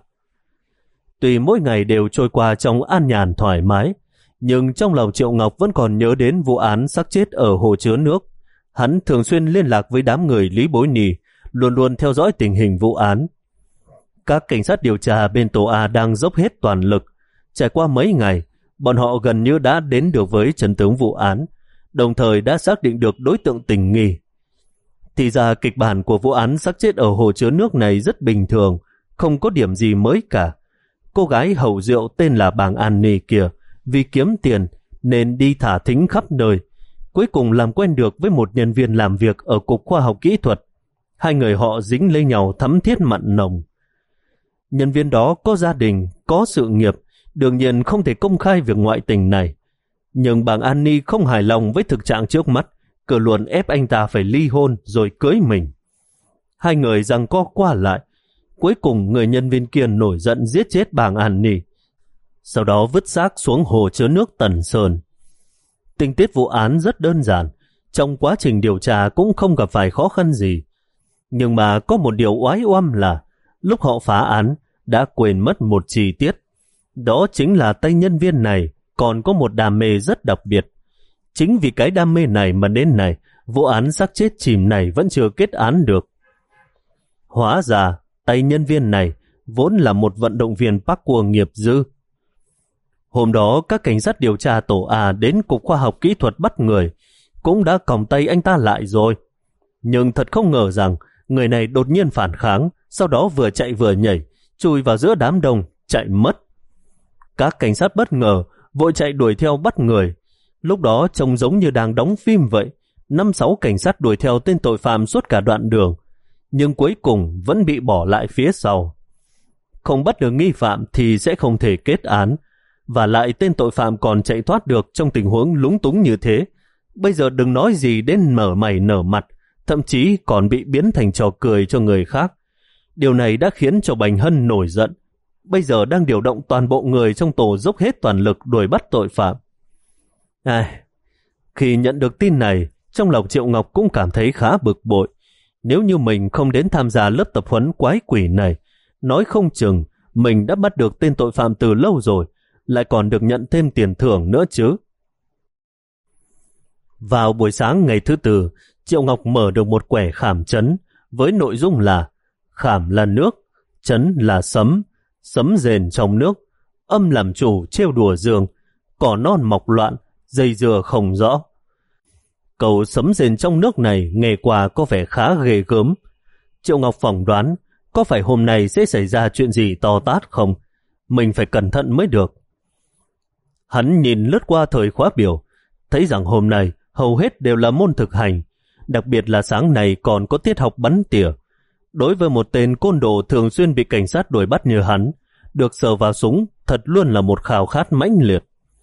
Tuy mỗi ngày đều trôi qua trong an nhàn thoải mái, nhưng trong lòng Triệu Ngọc vẫn còn nhớ đến vụ án xác chết ở hồ chứa nước. Hắn thường xuyên liên lạc với đám người Lý Bối Nì, luôn luôn theo dõi tình hình vụ án. Các cảnh sát điều tra bên tổ A đang dốc hết toàn lực. Trải qua mấy ngày, bọn họ gần như đã đến được với chân tướng vụ án, đồng thời đã xác định được đối tượng tình nghi. Thì ra kịch bản của vụ án xác chết ở hồ chứa nước này rất bình thường, không có điểm gì mới cả. Cô gái hầu rượu tên là Bàng An Ni kia, vì kiếm tiền nên đi thả thính khắp nơi. Cuối cùng làm quen được với một nhân viên làm việc ở Cục Khoa học Kỹ thuật. Hai người họ dính lấy nhau thắm thiết mặn nồng. Nhân viên đó có gia đình, có sự nghiệp, đương nhiên không thể công khai việc ngoại tình này. Nhưng Bàng An Ni không hài lòng với thực trạng trước mắt, cứ luôn ép anh ta phải ly hôn rồi cưới mình. Hai người giằng co qua lại. Cuối cùng người nhân viên kia nổi giận giết chết Bàng An Ni, sau đó vứt xác xuống hồ chứa nước Tần Sơn. Tình tiết vụ án rất đơn giản, trong quá trình điều tra cũng không gặp phải khó khăn gì. Nhưng mà có một điều oái oăm là lúc họ phá án đã quên mất một chi tiết. Đó chính là tay nhân viên này còn có một đam mê rất đặc biệt. Chính vì cái đam mê này mà đến nay vụ án xác chết chìm này vẫn chưa kết án được. Hóa ra tay nhân viên này vốn là một vận động viên parkour nghiệp dư. Hôm đó các cảnh sát điều tra tổ A đến Cục Khoa học Kỹ thuật bắt người, cũng đã còng tay anh ta lại rồi. Nhưng thật không ngờ rằng người này đột nhiên phản kháng, sau đó vừa chạy vừa nhảy, chui vào giữa đám đông, chạy mất. Các cảnh sát bất ngờ, vội chạy đuổi theo bắt người. Lúc đó trông giống như đang đóng phim vậy. Năm sáu cảnh sát đuổi theo tên tội phạm suốt cả đoạn đường, nhưng cuối cùng vẫn bị bỏ lại phía sau. Không bắt được nghi phạm thì sẽ không thể kết án, và lại tên tội phạm còn chạy thoát được trong tình huống lúng túng như thế. Bây giờ đừng nói gì đến mở mày nở mặt, thậm chí còn bị biến thành trò cười cho người khác. Điều này đã khiến cho Bành Hân nổi giận. Bây giờ đang điều động toàn bộ người trong tổ dốc hết toàn lực đuổi bắt tội phạm. À, khi nhận được tin này, trong lòng Triệu Ngọc cũng cảm thấy khá bực bội. Nếu như mình không đến tham gia lớp tập huấn quái quỷ này, nói không chừng mình đã bắt được tên tội phạm từ lâu rồi, lại còn được nhận thêm tiền thưởng nữa chứ. Vào buổi sáng ngày thứ tư, Triệu Ngọc mở được một quẻ khảm chấn với nội dung là khảm là nước, chấn là sấm, sấm rền trong nước, âm làm chủ trêu đùa giường, cỏ non mọc loạn, dây dừa không rõ. Câu sấm rền trong nước này nghe qua có vẻ khá ghê gớm. Triệu Ngọc phỏng đoán có phải hôm nay sẽ xảy ra chuyện gì to tát không? Mình phải cẩn thận mới được. Hắn nhìn lướt qua thời khóa biểu, thấy rằng hôm nay hầu hết đều là môn thực hành, đặc biệt là sáng nay còn có tiết học bắn tỉa. Đối với một tên côn đồ thường xuyên bị cảnh sát đuổi bắt như hắn, được sờ vào súng thật luôn là một khao khát mãnh liệt.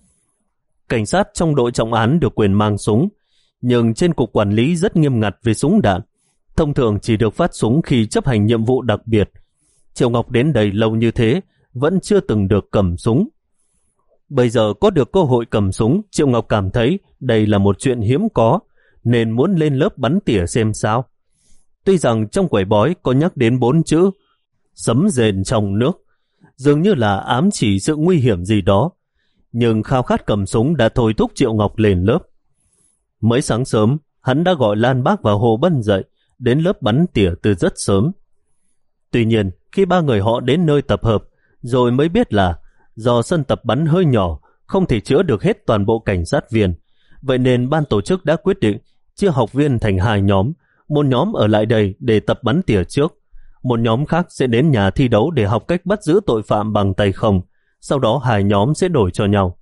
Cảnh sát trong đội trọng án được quyền mang súng, nhưng trên cục quản lý rất nghiêm ngặt về súng đạn, thông thường chỉ được phát súng khi chấp hành nhiệm vụ đặc biệt. Triệu Ngọc đến đây lâu như thế, vẫn chưa từng được cầm súng. Bây giờ có được cơ hội cầm súng, Triệu Ngọc cảm thấy đây là một chuyện hiếm có, nên muốn lên lớp bắn tỉa xem sao. Tuy rằng trong quẩy bói có nhắc đến bốn chữ sấm rền trong nước, dường như là ám chỉ sự nguy hiểm gì đó, nhưng khao khát cầm súng đã thôi thúc Triệu Ngọc lên lớp. Mới sáng sớm, hắn đã gọi Lan Bác và Hồ Bân dậy, đến lớp bắn tỉa từ rất sớm. Tuy nhiên, khi ba người họ đến nơi tập hợp, rồi mới biết là do sân tập bắn hơi nhỏ, không thể chứa được hết toàn bộ cảnh sát viên. Vậy nên ban tổ chức đã quyết định chia học viên thành hai nhóm, một nhóm ở lại đây để tập bắn tỉa trước, một nhóm khác sẽ đến nhà thi đấu để học cách bắt giữ tội phạm bằng tay không, sau đó hai nhóm sẽ đổi cho nhau.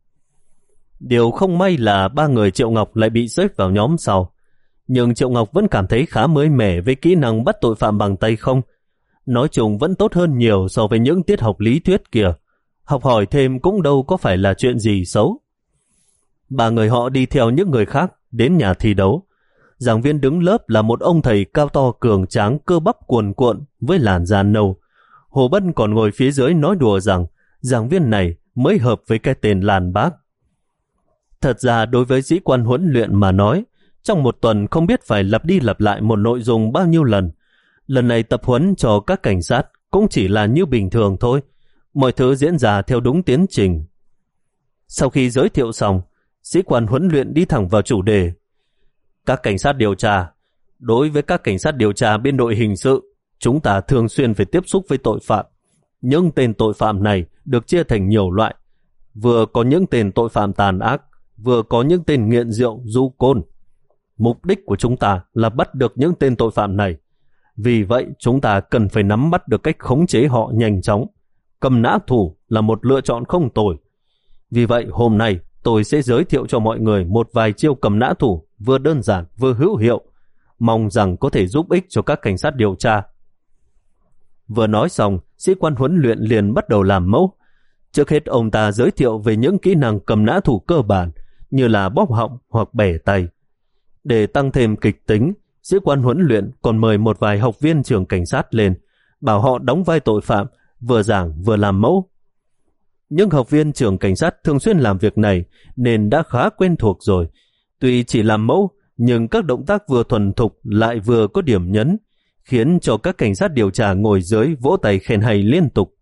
Điều không may là ba người Triệu Ngọc lại bị xếp vào nhóm sau, nhưng Triệu Ngọc vẫn cảm thấy khá mới mẻ với kỹ năng bắt tội phạm bằng tay không. Nói chung vẫn tốt hơn nhiều so với những tiết học lý thuyết kia. Học hỏi thêm cũng đâu có phải là chuyện gì xấu. Ba người họ đi theo những người khác đến nhà thi đấu. Giảng viên đứng lớp là một ông thầy cao to cường tráng, cơ bắp cuồn cuộn với làn da nâu. Hồ Bân còn ngồi phía dưới nói đùa rằng giảng viên này mới hợp với cái tên Lan Bác. Thật ra đối với sĩ quan huấn luyện mà nói, trong một tuần không biết phải lặp đi lặp lại một nội dung bao nhiêu lần. Lần này tập huấn cho các cảnh sát cũng chỉ là như bình thường thôi. Mọi thứ diễn ra theo đúng tiến trình. Sau khi giới thiệu xong, sĩ quan huấn luyện đi thẳng vào chủ đề. Các cảnh sát điều tra. Đối với các cảnh sát điều tra biên đội hình sự, chúng ta thường xuyên phải tiếp xúc với tội phạm. Những tên tội phạm này được chia thành nhiều loại. Vừa có những tên tội phạm tàn ác, vừa có những tên nghiện rượu, du côn. Mục đích của chúng ta là bắt được những tên tội phạm này. Vì vậy, chúng ta cần phải nắm bắt được cách khống chế họ nhanh chóng. Cầm nã thủ là một lựa chọn không tồi. Vì vậy, hôm nay tôi sẽ giới thiệu cho mọi người một vài chiêu cầm nã thủ vừa đơn giản vừa hữu hiệu, mong rằng có thể giúp ích cho các cảnh sát điều tra. Vừa nói xong, sĩ quan huấn luyện liền bắt đầu làm mẫu. Trước hết ông ta giới thiệu về những kỹ năng cầm nã thủ cơ bản như là bóp họng hoặc bẻ tay. Để tăng thêm kịch tính, sĩ quan huấn luyện còn mời một vài học viên trường cảnh sát lên, bảo họ đóng vai tội phạm, vừa giảng vừa làm mẫu. Những học viên trường cảnh sát thường xuyên làm việc này nên đã khá quen thuộc rồi. Tuy chỉ làm mẫu, nhưng các động tác vừa thuần thục lại vừa có điểm nhấn, khiến cho các cảnh sát điều tra ngồi dưới vỗ tay khen hay liên tục.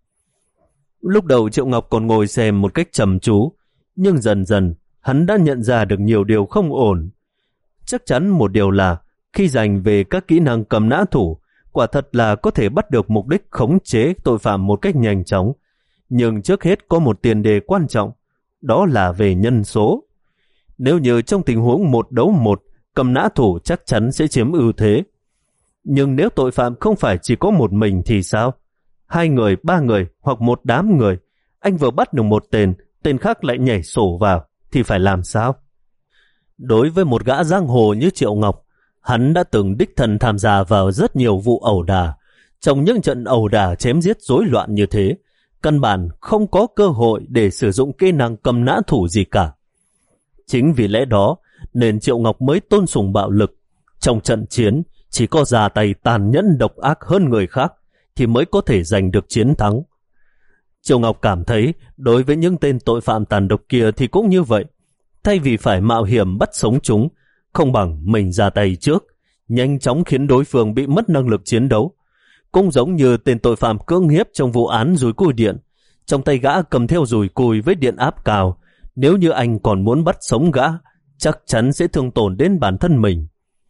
Lúc đầu Triệu Ngọc còn ngồi xem một cách trầm chú, nhưng dần dần hắn đã nhận ra được nhiều điều không ổn. Chắc chắn một điều là khi dành về các kỹ năng cầm nã thủ, quả thật là có thể bắt được mục đích khống chế tội phạm một cách nhanh chóng. Nhưng trước hết có một tiền đề quan trọng, đó là về nhân số. Nếu như trong tình huống một đấu một, cầm nã thủ chắc chắn sẽ chiếm ưu thế. Nhưng nếu tội phạm không phải chỉ có một mình thì sao? Hai người, ba người hoặc một đám người, anh vừa bắt được một tên, tên khác lại nhảy sổ vào, thì phải làm sao? Đối với một gã giang hồ như Triệu Ngọc, hắn đã từng đích thân tham gia vào rất nhiều vụ ẩu đả. Trong những trận ẩu đả chém giết rối loạn như thế, căn bản không có cơ hội để sử dụng kỹ năng cầm nã thủ gì cả. Chính vì lẽ đó nên Triệu Ngọc mới tôn sùng bạo lực. Trong trận chiến, chỉ có ra tay tàn nhẫn độc ác hơn người khác thì mới có thể giành được chiến thắng. Triệu Ngọc cảm thấy đối với những tên tội phạm tàn độc kia thì cũng như vậy. Thay vì phải mạo hiểm bắt sống chúng, không bằng mình ra tay trước, nhanh chóng khiến đối phương bị mất năng lực chiến đấu. Cũng giống như tên tội phạm cưỡng hiếp trong vụ án dùi cui điện, trong tay gã cầm theo dùi cui với điện áp cao. Nếu như anh còn muốn bắt sống gã, chắc chắn sẽ thương tổn đến bản thân mình.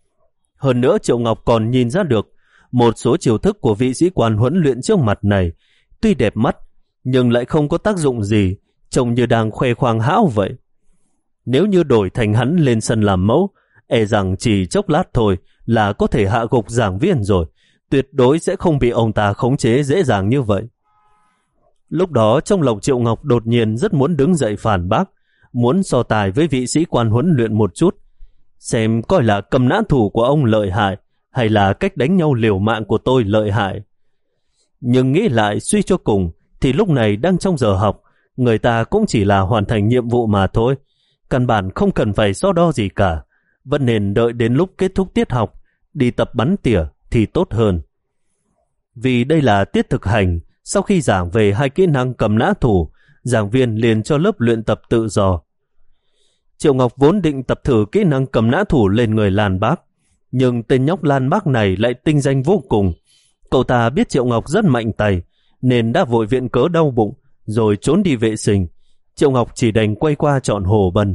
Hơn nữa Triệu Ngọc còn nhìn ra được một số chiêu thức của vị sĩ quan huấn luyện trước mặt này, tuy đẹp mắt nhưng lại không có tác dụng gì, trông như đang khoe khoang hão vậy. Nếu như đổi thành hắn lên sân làm mẫu, e rằng chỉ chốc lát thôi là có thể hạ gục giảng viên rồi, tuyệt đối sẽ không bị ông ta khống chế dễ dàng như vậy. Lúc đó trong lòng Triệu Ngọc đột nhiên rất muốn đứng dậy phản bác, muốn so tài với vị sĩ quan huấn luyện một chút, xem coi là cầm nã thủ của ông lợi hại hay là cách đánh nhau liều mạng của tôi lợi hại. Nhưng nghĩ lại suy cho cùng thì lúc này đang trong giờ học, người ta cũng chỉ là hoàn thành nhiệm vụ mà thôi, căn bản không cần phải so đo gì cả, vẫn nên đợi đến lúc kết thúc tiết học đi tập bắn tỉa thì tốt hơn. Vì đây là tiết thực hành, sau khi giảng về hai kỹ năng cầm nã thủ, giảng viên liền cho lớp luyện tập tự do. Triệu Ngọc vốn định tập thử kỹ năng cầm nã thủ lên người Lan Bác, nhưng tên nhóc Lan Bác này lại tinh danh vô cùng. Cậu ta biết Triệu Ngọc rất mạnh tay, nên đã vội viện cớ đau bụng, rồi trốn đi vệ sinh. Triệu Ngọc chỉ đành quay qua chọn Hồ Bân.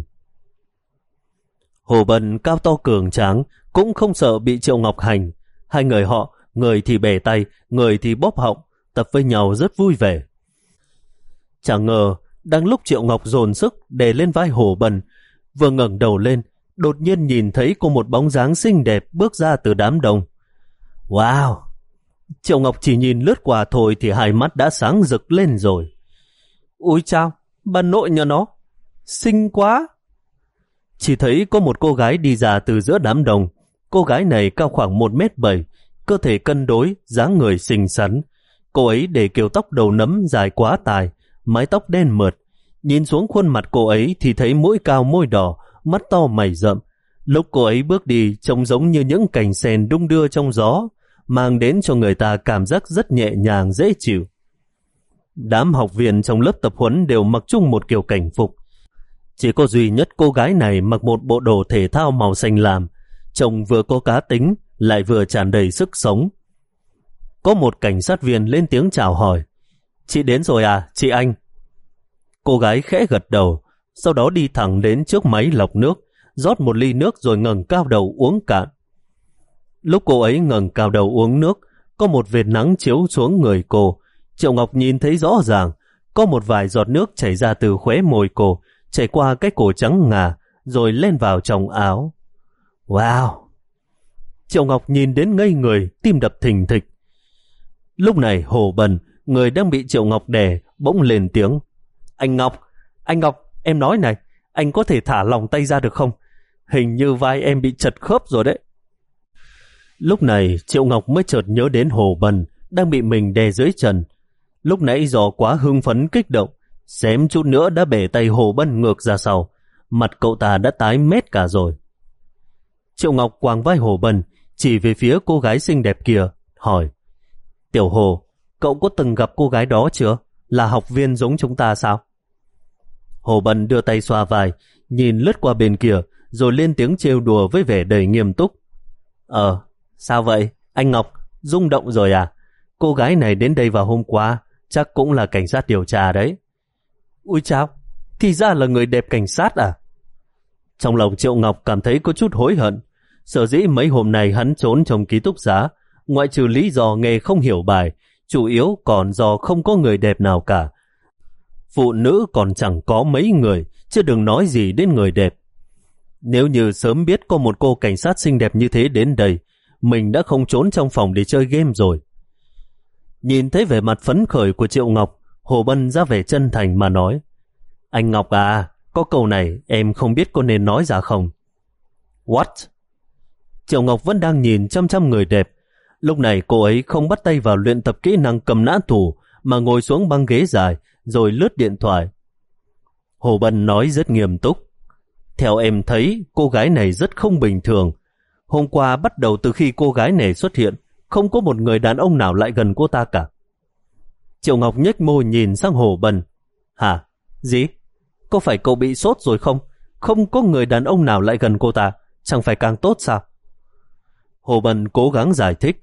Hồ Bân cao to cường tráng, cũng không sợ bị Triệu Ngọc hành. Hai người họ, người thì bẻ tay, người thì bóp họng, tập với nhau rất vui vẻ. Chẳng ngờ, đang lúc Triệu Ngọc dồn sức đè lên vai Hồ Bân, vừa ngẩng đầu lên, đột nhiên nhìn thấy có một bóng dáng xinh đẹp bước ra từ đám đông. Wow! Triệu Ngọc chỉ nhìn lướt qua thôi thì hai mắt đã sáng rực lên rồi. Ôi chao, bà nội nhà nó, xinh quá! Chỉ thấy có một cô gái đi ra từ giữa đám đông. Cô gái này cao khoảng một mét bảy, cơ thể cân đối, dáng người xinh xắn. Cô ấy để kiểu tóc đầu nấm dài quá tài, mái tóc đen mượt. Nhìn xuống khuôn mặt cô ấy thì thấy mũi cao môi đỏ, mắt to mày rậm. Lúc cô ấy bước đi trông giống như những cành sen đung đưa trong gió, mang đến cho người ta cảm giác rất nhẹ nhàng dễ chịu. Đám học viên trong lớp tập huấn đều mặc chung một kiểu cảnh phục. Chỉ có duy nhất cô gái này mặc một bộ đồ thể thao màu xanh lam, trông vừa có cá tính lại vừa tràn đầy sức sống. Có một cảnh sát viên lên tiếng chào hỏi. Chị đến rồi à, chị Anh? Cô gái khẽ gật đầu, sau đó đi thẳng đến trước máy lọc nước, rót một ly nước rồi ngẩng cao đầu uống cạn. Lúc cô ấy ngẩng cao đầu uống nước, có một vệt nắng chiếu xuống người cô. Triệu Ngọc nhìn thấy rõ ràng, có một vài giọt nước chảy ra từ khóe môi cô, chảy qua cái cổ trắng ngà, rồi lên vào trong áo. Wow! Triệu Ngọc nhìn đến ngây người, tim đập thình thịch. Lúc này Hồ Bân, người đang bị Triệu Ngọc đè, bỗng lên tiếng. Anh Ngọc, anh Ngọc, em nói này, anh có thể thả lòng tay ra được không? Hình như vai em bị chật khớp rồi đấy. Lúc này Triệu Ngọc mới chợt nhớ đến Hồ Bân đang bị mình đè dưới chân. Lúc nãy do quá hưng phấn kích động, xém chút nữa đã bể tay Hồ Bân ngược ra sau. Mặt cậu ta đã tái mét cả rồi. Triệu Ngọc quàng vai Hồ Bân, chỉ về phía cô gái xinh đẹp kia, hỏi. Tiểu Hồ, cậu có từng gặp cô gái đó chưa? Là học viên giống chúng ta sao? Hồ Bân đưa tay xoa vai, nhìn lướt qua bên kia, rồi lên tiếng trêu đùa với vẻ đầy nghiêm túc. Ờ, sao vậy? Anh Ngọc, rung động rồi à? Cô gái này đến đây vào hôm qua, chắc cũng là cảnh sát điều tra đấy. Ui chao, thì ra là người đẹp cảnh sát à? Trong lòng Triệu Ngọc cảm thấy có chút hối hận. Sở dĩ mấy hôm nay hắn trốn trong ký túc xá, ngoại trừ lý do nghề không hiểu bài, chủ yếu còn do không có người đẹp nào cả. Phụ nữ còn chẳng có mấy người, chứ đừng nói gì đến người đẹp. Nếu như sớm biết có một cô cảnh sát xinh đẹp như thế đến đây, mình đã không trốn trong phòng để chơi game rồi. Nhìn thấy vẻ mặt phấn khởi của Triệu Ngọc, Hồ Bân ra vẻ chân thành mà nói. Anh Ngọc à, có câu này em không biết có nên nói ra không? What? Triệu Ngọc vẫn đang nhìn chăm chăm người đẹp. Lúc này cô ấy không bắt tay vào luyện tập kỹ năng cầm nã thủ, mà ngồi xuống băng ghế dài, rồi lướt điện thoại. Hồ Bân nói rất nghiêm túc. Theo em thấy, cô gái này rất không bình thường. Hôm qua bắt đầu từ khi cô gái này xuất hiện, không có một người đàn ông nào lại gần cô ta cả. Triệu Ngọc nhếch môi nhìn sang Hồ Bân. Hả? Gì? Có phải cậu bị sốt rồi không? Không có người đàn ông nào lại gần cô ta, chẳng phải càng tốt sao? Hồ Bân cố gắng giải thích.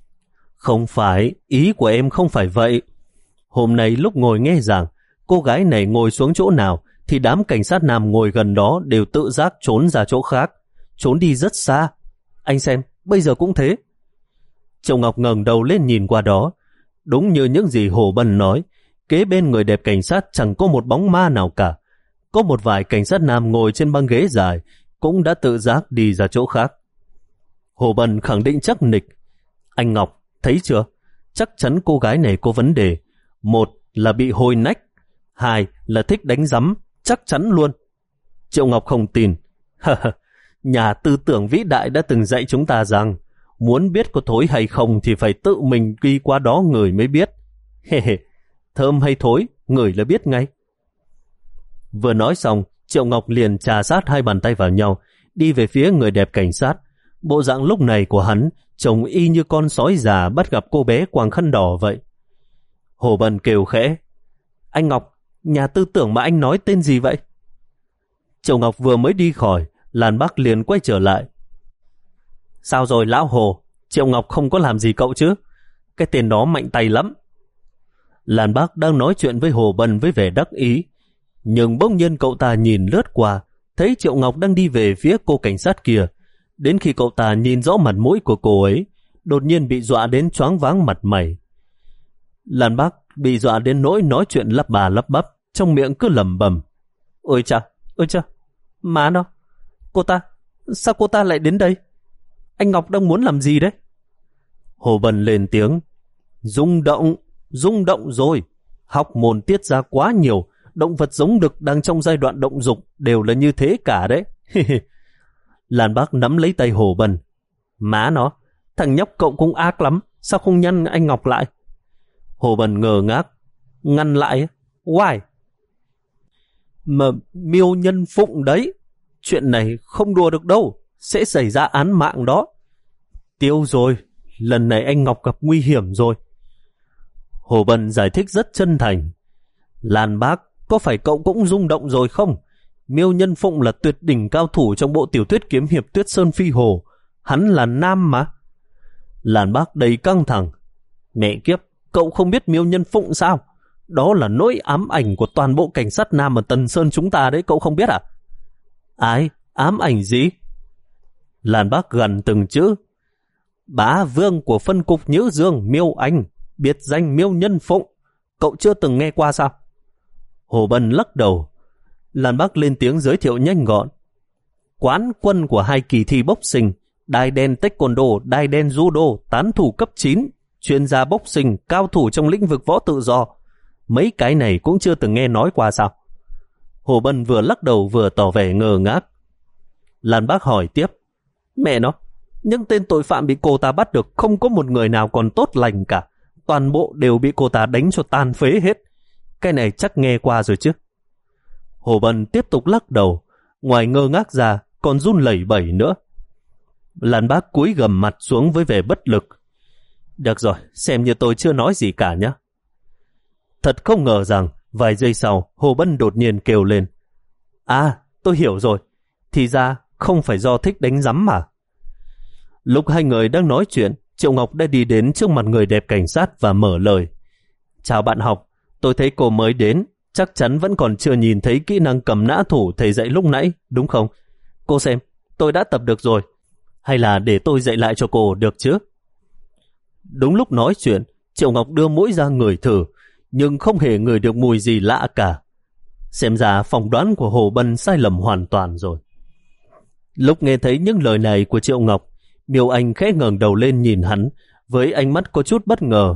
Không phải, ý của em không phải vậy. Hôm nay lúc ngồi nghe giảng, cô gái này ngồi xuống chỗ nào thì đám cảnh sát nam ngồi gần đó đều tự giác trốn ra chỗ khác, trốn đi rất xa. Anh xem, bây giờ cũng thế. Triệu Ngọc ngẩng đầu lên nhìn qua đó. Đúng như những gì Hồ Bân nói, kế bên người đẹp cảnh sát chẳng có một bóng ma nào cả. Có một vài cảnh sát nam ngồi trên băng ghế dài, cũng đã tự giác đi ra chỗ khác. Hồ Bân khẳng định chắc nịch. Anh Ngọc, thấy chưa? Chắc chắn cô gái này có vấn đề. Một là bị hôi nách, hai là thích đánh rắm, chắc chắn luôn. Triệu Ngọc không tin. Nhà tư tưởng vĩ đại đã từng dạy chúng ta rằng muốn biết có thối hay không thì phải tự mình đi qua đó người mới biết. Thơm hay thối, ngửi là biết ngay. Vừa nói xong, Triệu Ngọc liền chà sát hai bàn tay vào nhau, đi về phía người đẹp cảnh sát. Bộ dạng lúc này của hắn trông y như con sói già bắt gặp cô bé quàng khăn đỏ vậy. Hồ Bân kêu khẽ, anh Ngọc, nhà tư tưởng mà anh nói tên gì vậy? Triệu Ngọc vừa mới đi khỏi, Lan Bắc liền quay trở lại. Sao rồi lão Hồ, Triệu Ngọc không có làm gì cậu chứ? Cái tên đó mạnh tay lắm. Lan Bắc đang nói chuyện với Hồ Bân với vẻ đắc ý, nhưng bỗng nhiên cậu ta nhìn lướt qua, thấy Triệu Ngọc đang đi về phía cô cảnh sát kia. Đến khi cậu ta nhìn rõ mặt mũi của cô ấy, đột nhiên bị dọa đến choáng váng mặt mày. Lan Bắc bị dọa đến nỗi nói chuyện lắp bà lắp bắp, trong miệng cứ lẩm bẩm. Ôi cha, ôi cha, má nó, cô ta, sao cô ta lại đến đây? Anh Ngọc đang muốn làm gì đấy? Hồ Bân lên tiếng. Rung động, rung động rồi. Học môn tiết ra quá nhiều, động vật giống đực đang trong giai đoạn động dục đều là như thế cả đấy. Lan Bác nắm lấy tay Hồ Bân. Má nó, thằng nhóc cậu cũng ác lắm, sao không nhăn anh Ngọc lại? Hồ Bân ngờ ngác. Ngăn lại? Why? Mà Miêu Nhân Phụng đấy, chuyện này không đùa được đâu, sẽ xảy ra án mạng đó. Tiêu rồi, lần này anh Ngọc gặp nguy hiểm rồi. Hồ Bân giải thích rất chân thành. Lan Bác, có phải cậu cũng rung động rồi không? Miêu Nhân Phụng là tuyệt đỉnh cao thủ trong bộ tiểu thuyết kiếm hiệp Tuyết Sơn Phi Hồ. Hắn là nam mà. Lan Bác đầy căng thẳng. Mẹ kiếp, cậu không biết Miêu Nhân Phụng sao? Đó là nỗi ám ảnh của toàn bộ cảnh sát nam ở Tần Sơn chúng ta đấy, cậu không biết à? Ai? Ám ảnh gì? Lan Bác gần từng chữ. Bá vương của phân cục Nhữ Dương Miêu Anh, biệt danh Miêu Nhân Phụng. Cậu chưa từng nghe qua sao? Hồ Bân lắc đầu. Lan Bác lên tiếng giới thiệu nhanh gọn. Quán quân của hai kỳ thi boxing, đai đen taekwondo, đai đen judo, tán thủ cấp chín, chuyên gia boxing, cao thủ trong lĩnh vực võ tự do. Mấy cái này cũng chưa từng nghe nói qua sao? Hồ Bân vừa lắc đầu vừa tỏ vẻ ngờ ngác. Lan Bác hỏi tiếp. Mẹ nó, những tên tội phạm bị cô ta bắt được không có một người nào còn tốt lành cả. Toàn bộ đều bị cô ta đánh cho tan phế hết. Cái này chắc nghe qua rồi chứ? Hồ Bân tiếp tục lắc đầu, ngoài ngơ ngác ra còn run lẩy bẩy nữa. Lan Bác cúi gằm mặt xuống với vẻ bất lực. Được rồi, xem như tôi chưa nói gì cả nhé. Thật không ngờ rằng vài giây sau Hồ Bân đột nhiên kêu lên. À, tôi hiểu rồi. Thì ra không phải do thích đánh rắm mà. Lúc hai người đang nói chuyện, Triệu Ngọc đã đi đến trước mặt người đẹp cảnh sát và mở lời. Chào bạn học, tôi thấy cô mới đến, chắc chắn vẫn còn chưa nhìn thấy kỹ năng cầm nã thủ thầy dạy lúc nãy, đúng không? Cô xem, tôi đã tập được rồi. Hay là để tôi dạy lại cho cô được chứ? Đúng lúc nói chuyện, Triệu Ngọc đưa mũi ra ngửi thử, nhưng không hề ngửi được mùi gì lạ cả. Xem ra phỏng đoán của Hồ Bân sai lầm hoàn toàn rồi. Lúc nghe thấy những lời này của Triệu Ngọc, Miêu Anh khẽ ngẩng đầu lên nhìn hắn với ánh mắt có chút bất ngờ.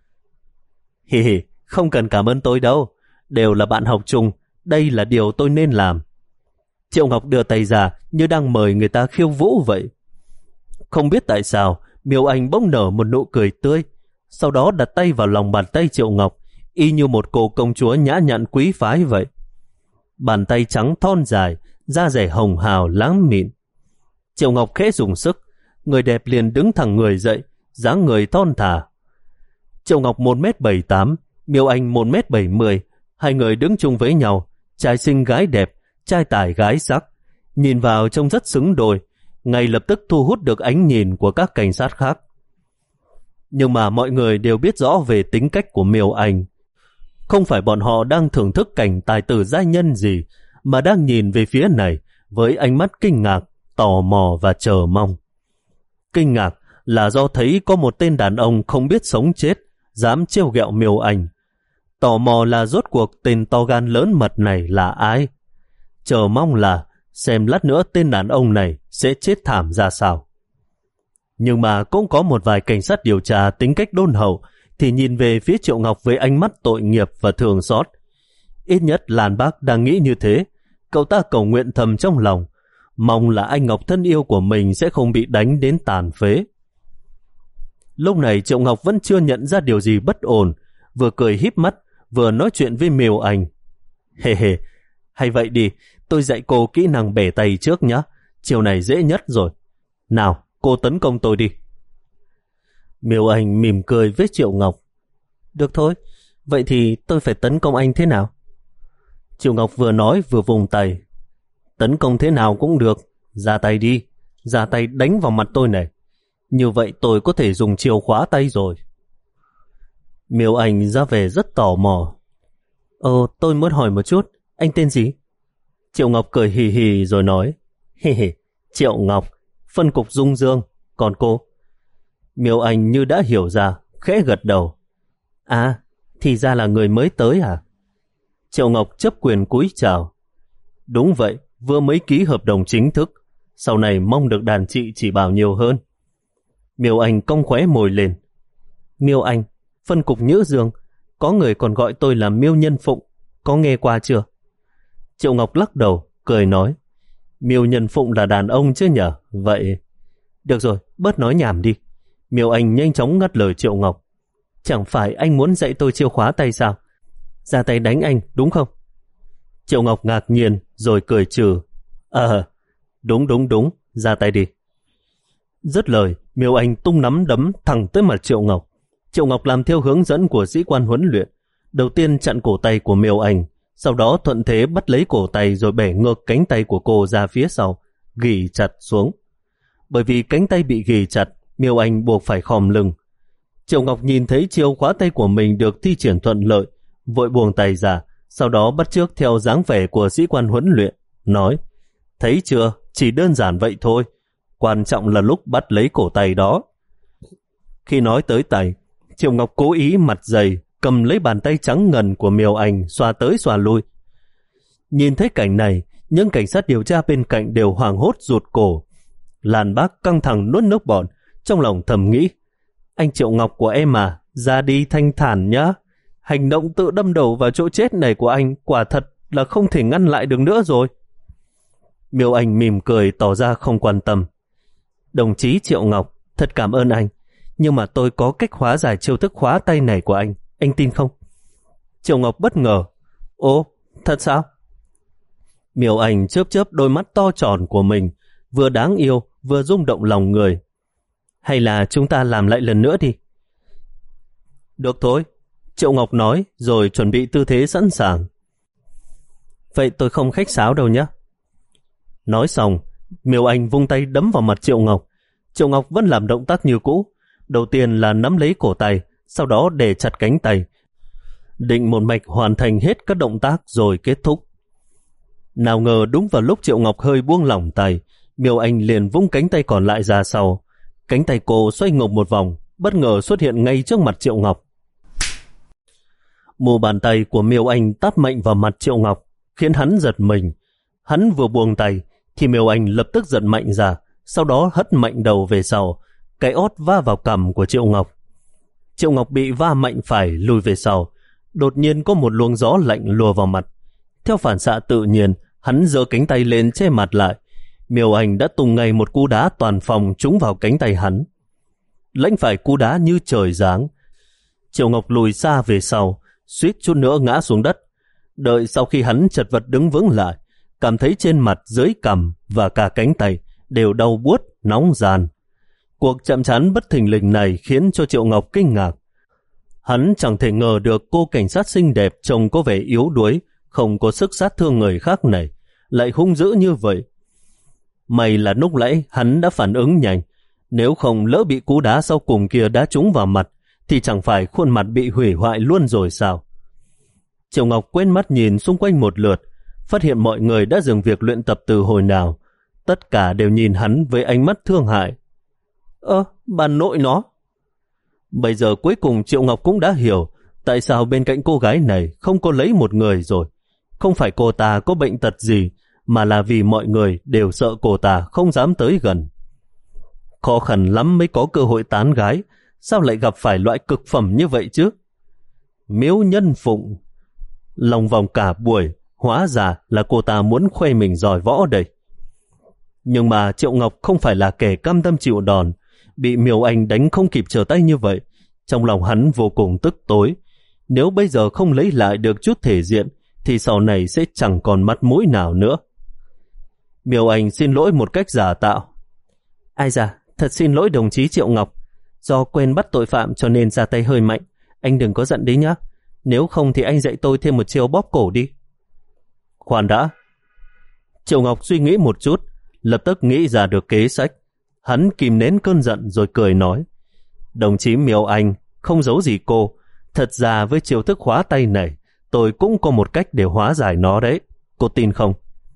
Hì hì, không cần cảm ơn tôi đâu, đều là bạn học chung, đây là điều tôi nên làm. Triệu Ngọc đưa tay ra như đang mời người ta khiêu vũ vậy. Không biết tại sao, Miêu Anh bỗng nở một nụ cười tươi, sau đó đặt tay vào lòng bàn tay Triệu Ngọc, y như một cô công chúa nhã nhặn quý phái vậy. Bàn tay trắng thon dài, da dẻ hồng hào láng mịn. Triệu Ngọc khẽ dùng sức, người đẹp liền đứng thẳng người dậy, dáng người thon thả. Triệu Ngọc một mét bảy mươi tám, Miêu Anh một mét bảy mươi, hai người đứng chung với nhau, trai xinh gái đẹp, trai tài gái sắc, nhìn vào trông rất xứng đôi, ngay lập tức thu hút được ánh nhìn của các cảnh sát khác. Nhưng mà mọi người đều biết rõ về tính cách của Miêu Anh. Không phải bọn họ đang thưởng thức cảnh tài tử giai nhân gì, mà đang nhìn về phía này với ánh mắt kinh ngạc, tò mò và chờ mong. Kinh ngạc là do thấy có một tên đàn ông không biết sống chết, dám trêu ghẹo Miêu Anh. Tò mò là rốt cuộc tên to gan lớn mật này là ai? Chờ mong là xem lát nữa tên đàn ông này sẽ chết thảm ra sao. Nhưng mà cũng có một vài cảnh sát điều tra tính cách đôn hậu thì nhìn về phía Triệu Ngọc với ánh mắt tội nghiệp và thương xót. Ít nhất Lan Bác đang nghĩ như thế. Cậu ta cầu nguyện thầm trong lòng, mong là anh Ngọc thân yêu của mình sẽ không bị đánh đến tàn phế. Lúc này Triệu Ngọc vẫn chưa nhận ra điều gì bất ổn, vừa cười híp mắt, vừa nói chuyện với Miêu Anh. Hề hề, hay vậy đi, tôi dạy cô kỹ năng bẻ tay trước nhé, chiều này dễ nhất rồi. Nào, cô tấn công tôi đi. Miêu Anh mỉm cười với Triệu Ngọc. Được thôi, vậy thì tôi phải tấn công anh thế nào? Triệu Ngọc vừa nói vừa vùng tay. Tấn công thế nào cũng được, ra tay đi, ra tay đánh vào mặt tôi này. Như vậy tôi có thể dùng chiêu khóa tay rồi. Miêu Anh ra vẻ rất tò mò. Ồ, tôi muốn hỏi một chút, anh tên gì? Triệu Ngọc cười hì hì rồi nói. Hì hì, Triệu Ngọc, phân cục Dung Dương, còn cô? Miêu Anh như đã hiểu ra, khẽ gật đầu. À, thì ra là người mới tới à? Triệu Ngọc chấp quyền cúi chào. Đúng vậy, vừa mới ký hợp đồng chính thức, sau này mong được đàn chị chỉ bảo nhiều hơn. Miêu Anh cong khóe môi lên. Miêu Anh, phân cục Nhữ Dương, có người còn gọi tôi là Miêu Nhân Phụng, có nghe qua chưa? Triệu Ngọc lắc đầu, cười nói. Miêu Nhân Phụng là đàn ông chứ nhở? Vậy... Được rồi, bớt nói nhảm đi. Miêu Anh nhanh chóng ngắt lời Triệu Ngọc. Chẳng phải anh muốn dạy tôi chiêu khóa tay sao? Ra tay đánh anh, đúng không? Triệu Ngọc ngạc nhiên, rồi cười trừ. Ờ, à, đúng đúng đúng, ra tay đi. Dứt lời, Miêu Anh tung nắm đấm thẳng tới mặt Triệu Ngọc. Triệu Ngọc làm theo hướng dẫn của sĩ quan huấn luyện. Đầu tiên chặn cổ tay của Miêu Anh, sau đó thuận thế bắt lấy cổ tay rồi bẻ ngược cánh tay của cô ra phía sau, ghì chặt xuống. Bởi vì cánh tay bị ghì chặt, Miêu Anh buộc phải khom lưng. Triệu Ngọc nhìn thấy chiêu khóa tay của mình được thi triển thuận lợi, vội buông tay ra, sau đó bắt chước theo dáng vẻ của sĩ quan huấn luyện, nói, thấy chưa, chỉ đơn giản vậy thôi, quan trọng là lúc bắt lấy cổ tay đó. Khi nói tới tay, Triệu Ngọc cố ý mặt dày, cầm lấy bàn tay trắng ngần của Miêu Anh, xoa tới xoa lui. Nhìn thấy cảnh này, những cảnh sát điều tra bên cạnh đều hoảng hốt rụt cổ. Lan Bác căng thẳng nuốt nước bọt, trong lòng thầm nghĩ, anh Triệu Ngọc của em à, ra đi thanh thản nhá. Hành động tự đâm đầu vào chỗ chết này của anh quả thật là không thể ngăn lại được nữa rồi. Miêu Anh mỉm cười tỏ ra không quan tâm. Đồng chí Triệu Ngọc, thật cảm ơn anh, nhưng mà tôi có cách hóa giải chiêu thức khóa tay này của anh, anh tin không? Triệu Ngọc bất ngờ. Ồ, thật sao? Miêu Anh chớp chớp đôi mắt to tròn của mình, vừa đáng yêu vừa rung động lòng người. Hay là chúng ta làm lại lần nữa đi? Được thôi, Triệu Ngọc nói rồi chuẩn bị tư thế sẵn sàng. Vậy tôi không khách sáo đâu nhé. Nói xong, Miêu Anh vung tay đấm vào mặt Triệu Ngọc. Triệu Ngọc vẫn làm động tác như cũ. Đầu tiên là nắm lấy cổ tay, sau đó để chặt cánh tay. Định một mạch hoàn thành hết các động tác rồi kết thúc. Nào ngờ đúng vào lúc Triệu Ngọc hơi buông lỏng tay, Miêu Anh liền vung cánh tay còn lại ra sau. Cánh tay cô xoay ngược một vòng, bất ngờ xuất hiện ngay trước mặt Triệu Ngọc. Mu bàn tay của Miêu Anh tát mạnh vào mặt Triệu Ngọc, khiến hắn giật mình. Hắn vừa buông tay, thì Miêu Anh lập tức giật mạnh ra, sau đó hất mạnh đầu về sau, cái ót va vào cằm của Triệu Ngọc. Triệu Ngọc bị va mạnh phải lùi về sau, đột nhiên có một luồng gió lạnh lùa vào mặt. Theo phản xạ tự nhiên, hắn giơ cánh tay lên che mặt lại. Miêu Anh đã tung ngay một cú đá toàn phòng trúng vào cánh tay hắn. Lãnh phải cú đá như trời giáng. Triệu Ngọc lùi xa về sau, suýt chút nữa ngã xuống đất. Đợi sau khi hắn chật vật đứng vững lại, cảm thấy trên mặt, dưới cằm và cả cánh tay đều đau buốt, nóng ràn. Cuộc chạm trán bất thình lình này khiến cho Triệu Ngọc kinh ngạc. Hắn chẳng thể ngờ được cô cảnh sát xinh đẹp trông có vẻ yếu đuối, không có sức sát thương người khác này, lại hung dữ như vậy. May là lúc nãy hắn đã phản ứng nhanh, nếu không lỡ bị cú đá sau cùng kia đá trúng vào mặt, thì chẳng phải khuôn mặt bị hủy hoại luôn rồi sao? Triệu Ngọc quét mắt nhìn xung quanh một lượt, phát hiện mọi người đã dừng việc luyện tập từ hồi nào. Tất cả đều nhìn hắn với ánh mắt thương hại. Ơ, bà nội nó. Bây giờ cuối cùng Triệu Ngọc cũng đã hiểu tại sao bên cạnh cô gái này không có lấy một người rồi. Không phải cô ta có bệnh tật gì, mà là vì mọi người đều sợ cô ta không dám tới gần. Khó khăn lắm mới có cơ hội tán gái, sao lại gặp phải loại cực phẩm như vậy chứ? Miếu Nhân Phụng. Lòng vòng cả buổi, hóa ra là cô ta muốn khoe mình giỏi võ đây. Nhưng mà Triệu Ngọc không phải là kẻ cam tâm chịu đòn, bị Miêu Anh đánh không kịp trở tay như vậy. Trong lòng hắn vô cùng tức tối. Nếu bây giờ không lấy lại được chút thể diện, thì sau này sẽ chẳng còn mặt mũi nào nữa. Miêu Anh xin lỗi một cách giả tạo. Ai da, thật xin lỗi đồng chí Triệu Ngọc. Do quên bắt tội phạm cho nên ra tay hơi mạnh. Anh đừng có giận đấy nhá. Nếu không thì anh dạy tôi thêm một chiêu bóp cổ đi. Khoan đã. Triệu Ngọc suy nghĩ một chút, lập tức nghĩ ra được kế sách. Hắn kìm nén cơn giận rồi cười nói. Đồng chí Miêu Anh, không giấu gì cô. Thật ra với chiêu thức hóa tay này, tôi cũng có một cách để hóa giải nó đấy. Cô tin không?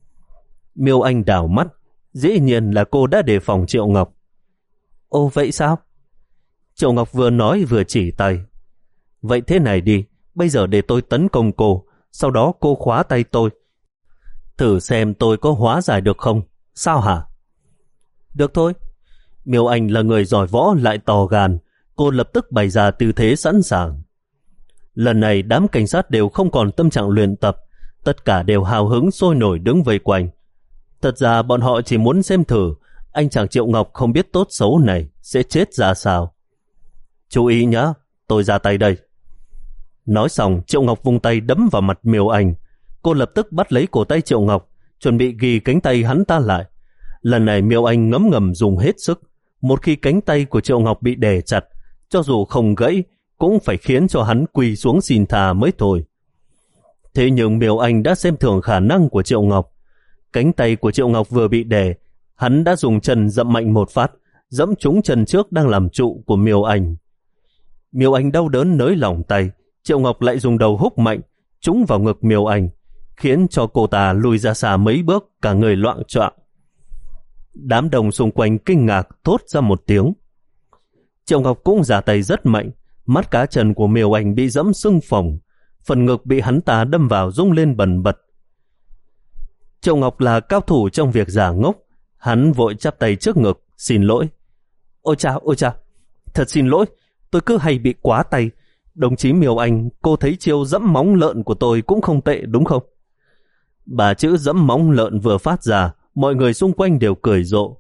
Miêu Anh đảo mắt. Dĩ nhiên là cô đã đề phòng Triệu Ngọc. Ồ vậy sao? Triệu Ngọc vừa nói vừa chỉ tay. Vậy thế này đi, bây giờ để tôi tấn công cô, sau đó cô khóa tay tôi. Thử xem tôi có hóa giải được không? Sao hả? Được thôi. Miêu Anh là người giỏi võ lại to gan, cô lập tức bày ra tư thế sẵn sàng. Lần này đám cảnh sát đều không còn tâm trạng luyện tập, tất cả đều hào hứng sôi nổi đứng vây quanh. Thật ra bọn họ chỉ muốn xem thử anh chàng Triệu Ngọc không biết tốt xấu này sẽ chết ra sao. Chú ý nhá, tôi ra tay đây. Nói xong, Triệu Ngọc vung tay đấm vào mặt Miêu Anh. Cô lập tức bắt lấy cổ tay Triệu Ngọc, chuẩn bị ghi cánh tay hắn ta lại. Lần này Miêu Anh ngấm ngầm dùng hết sức. Một khi cánh tay của Triệu Ngọc bị đè chặt, cho dù không gãy, cũng phải khiến cho hắn quỳ xuống xin tha mới thôi. Thế nhưng Miêu Anh đã xem thường khả năng của Triệu Ngọc. Cánh tay của Triệu Ngọc vừa bị đè, hắn đã dùng chân dậm mạnh một phát, dẫm trúng chân trước đang làm trụ của Miêu Anh. Miêu Anh đau đớn nới lỏng tay, Triệu Ngọc lại dùng đầu húc mạnh, trúng vào ngực Miêu Anh, khiến cho cô ta lùi ra xa mấy bước, cả người loạng choạng. Đám đông xung quanh kinh ngạc thốt ra một tiếng. Triệu Ngọc cũng ra tay rất mạnh, mắt cá chân của Miêu Anh bị dẫm sưng phồng, phần ngực bị hắn ta đâm vào rung lên bần bật. Triệu Ngọc là cao thủ trong việc giả ngốc, hắn vội chắp tay trước ngực, xin lỗi. Ôi chà, ôi chà, thật xin lỗi, tôi cứ hay bị quá tay. Đồng chí Miêu Anh, cô thấy chiêu dẫm móng lợn của tôi cũng không tệ đúng không? Bà chữ dẫm móng lợn vừa phát ra, mọi người xung quanh đều cười rộ.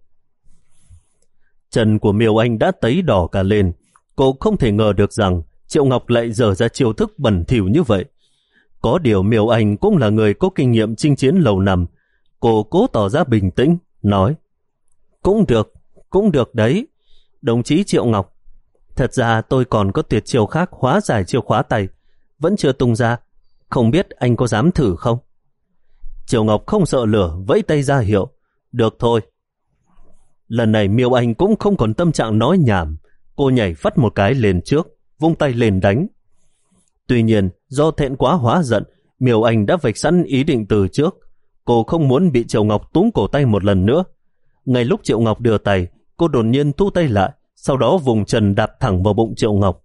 Chân của Miêu Anh đã tấy đỏ cả lên. Cô không thể ngờ được rằng Triệu Ngọc lại dở ra chiêu thức bẩn thỉu như vậy. Có điều Miêu Anh cũng là người có kinh nghiệm chinh chiến lâu năm. Cô cố tỏ ra bình tĩnh, nói. Cũng được, cũng được đấy. Đồng chí Triệu Ngọc, thật ra tôi còn có tuyệt chiêu khác hóa giải chiêu khóa tay, vẫn chưa tung ra. Không biết anh có dám thử không? Triệu Ngọc không sợ lửa, vẫy tay ra hiệu. Được thôi. Lần này Miêu Anh cũng không còn tâm trạng nói nhảm. Cô nhảy phắt một cái lên trước, vung tay lên đánh. Tuy nhiên, do thẹn quá hóa giận, Miêu Anh đã vạch sẵn ý định từ trước. Cô không muốn bị Triệu Ngọc túm cổ tay một lần nữa. Ngay lúc Triệu Ngọc đưa tay, cô đột nhiên thu tay lại, sau đó vùng chân đạp thẳng vào bụng Triệu Ngọc.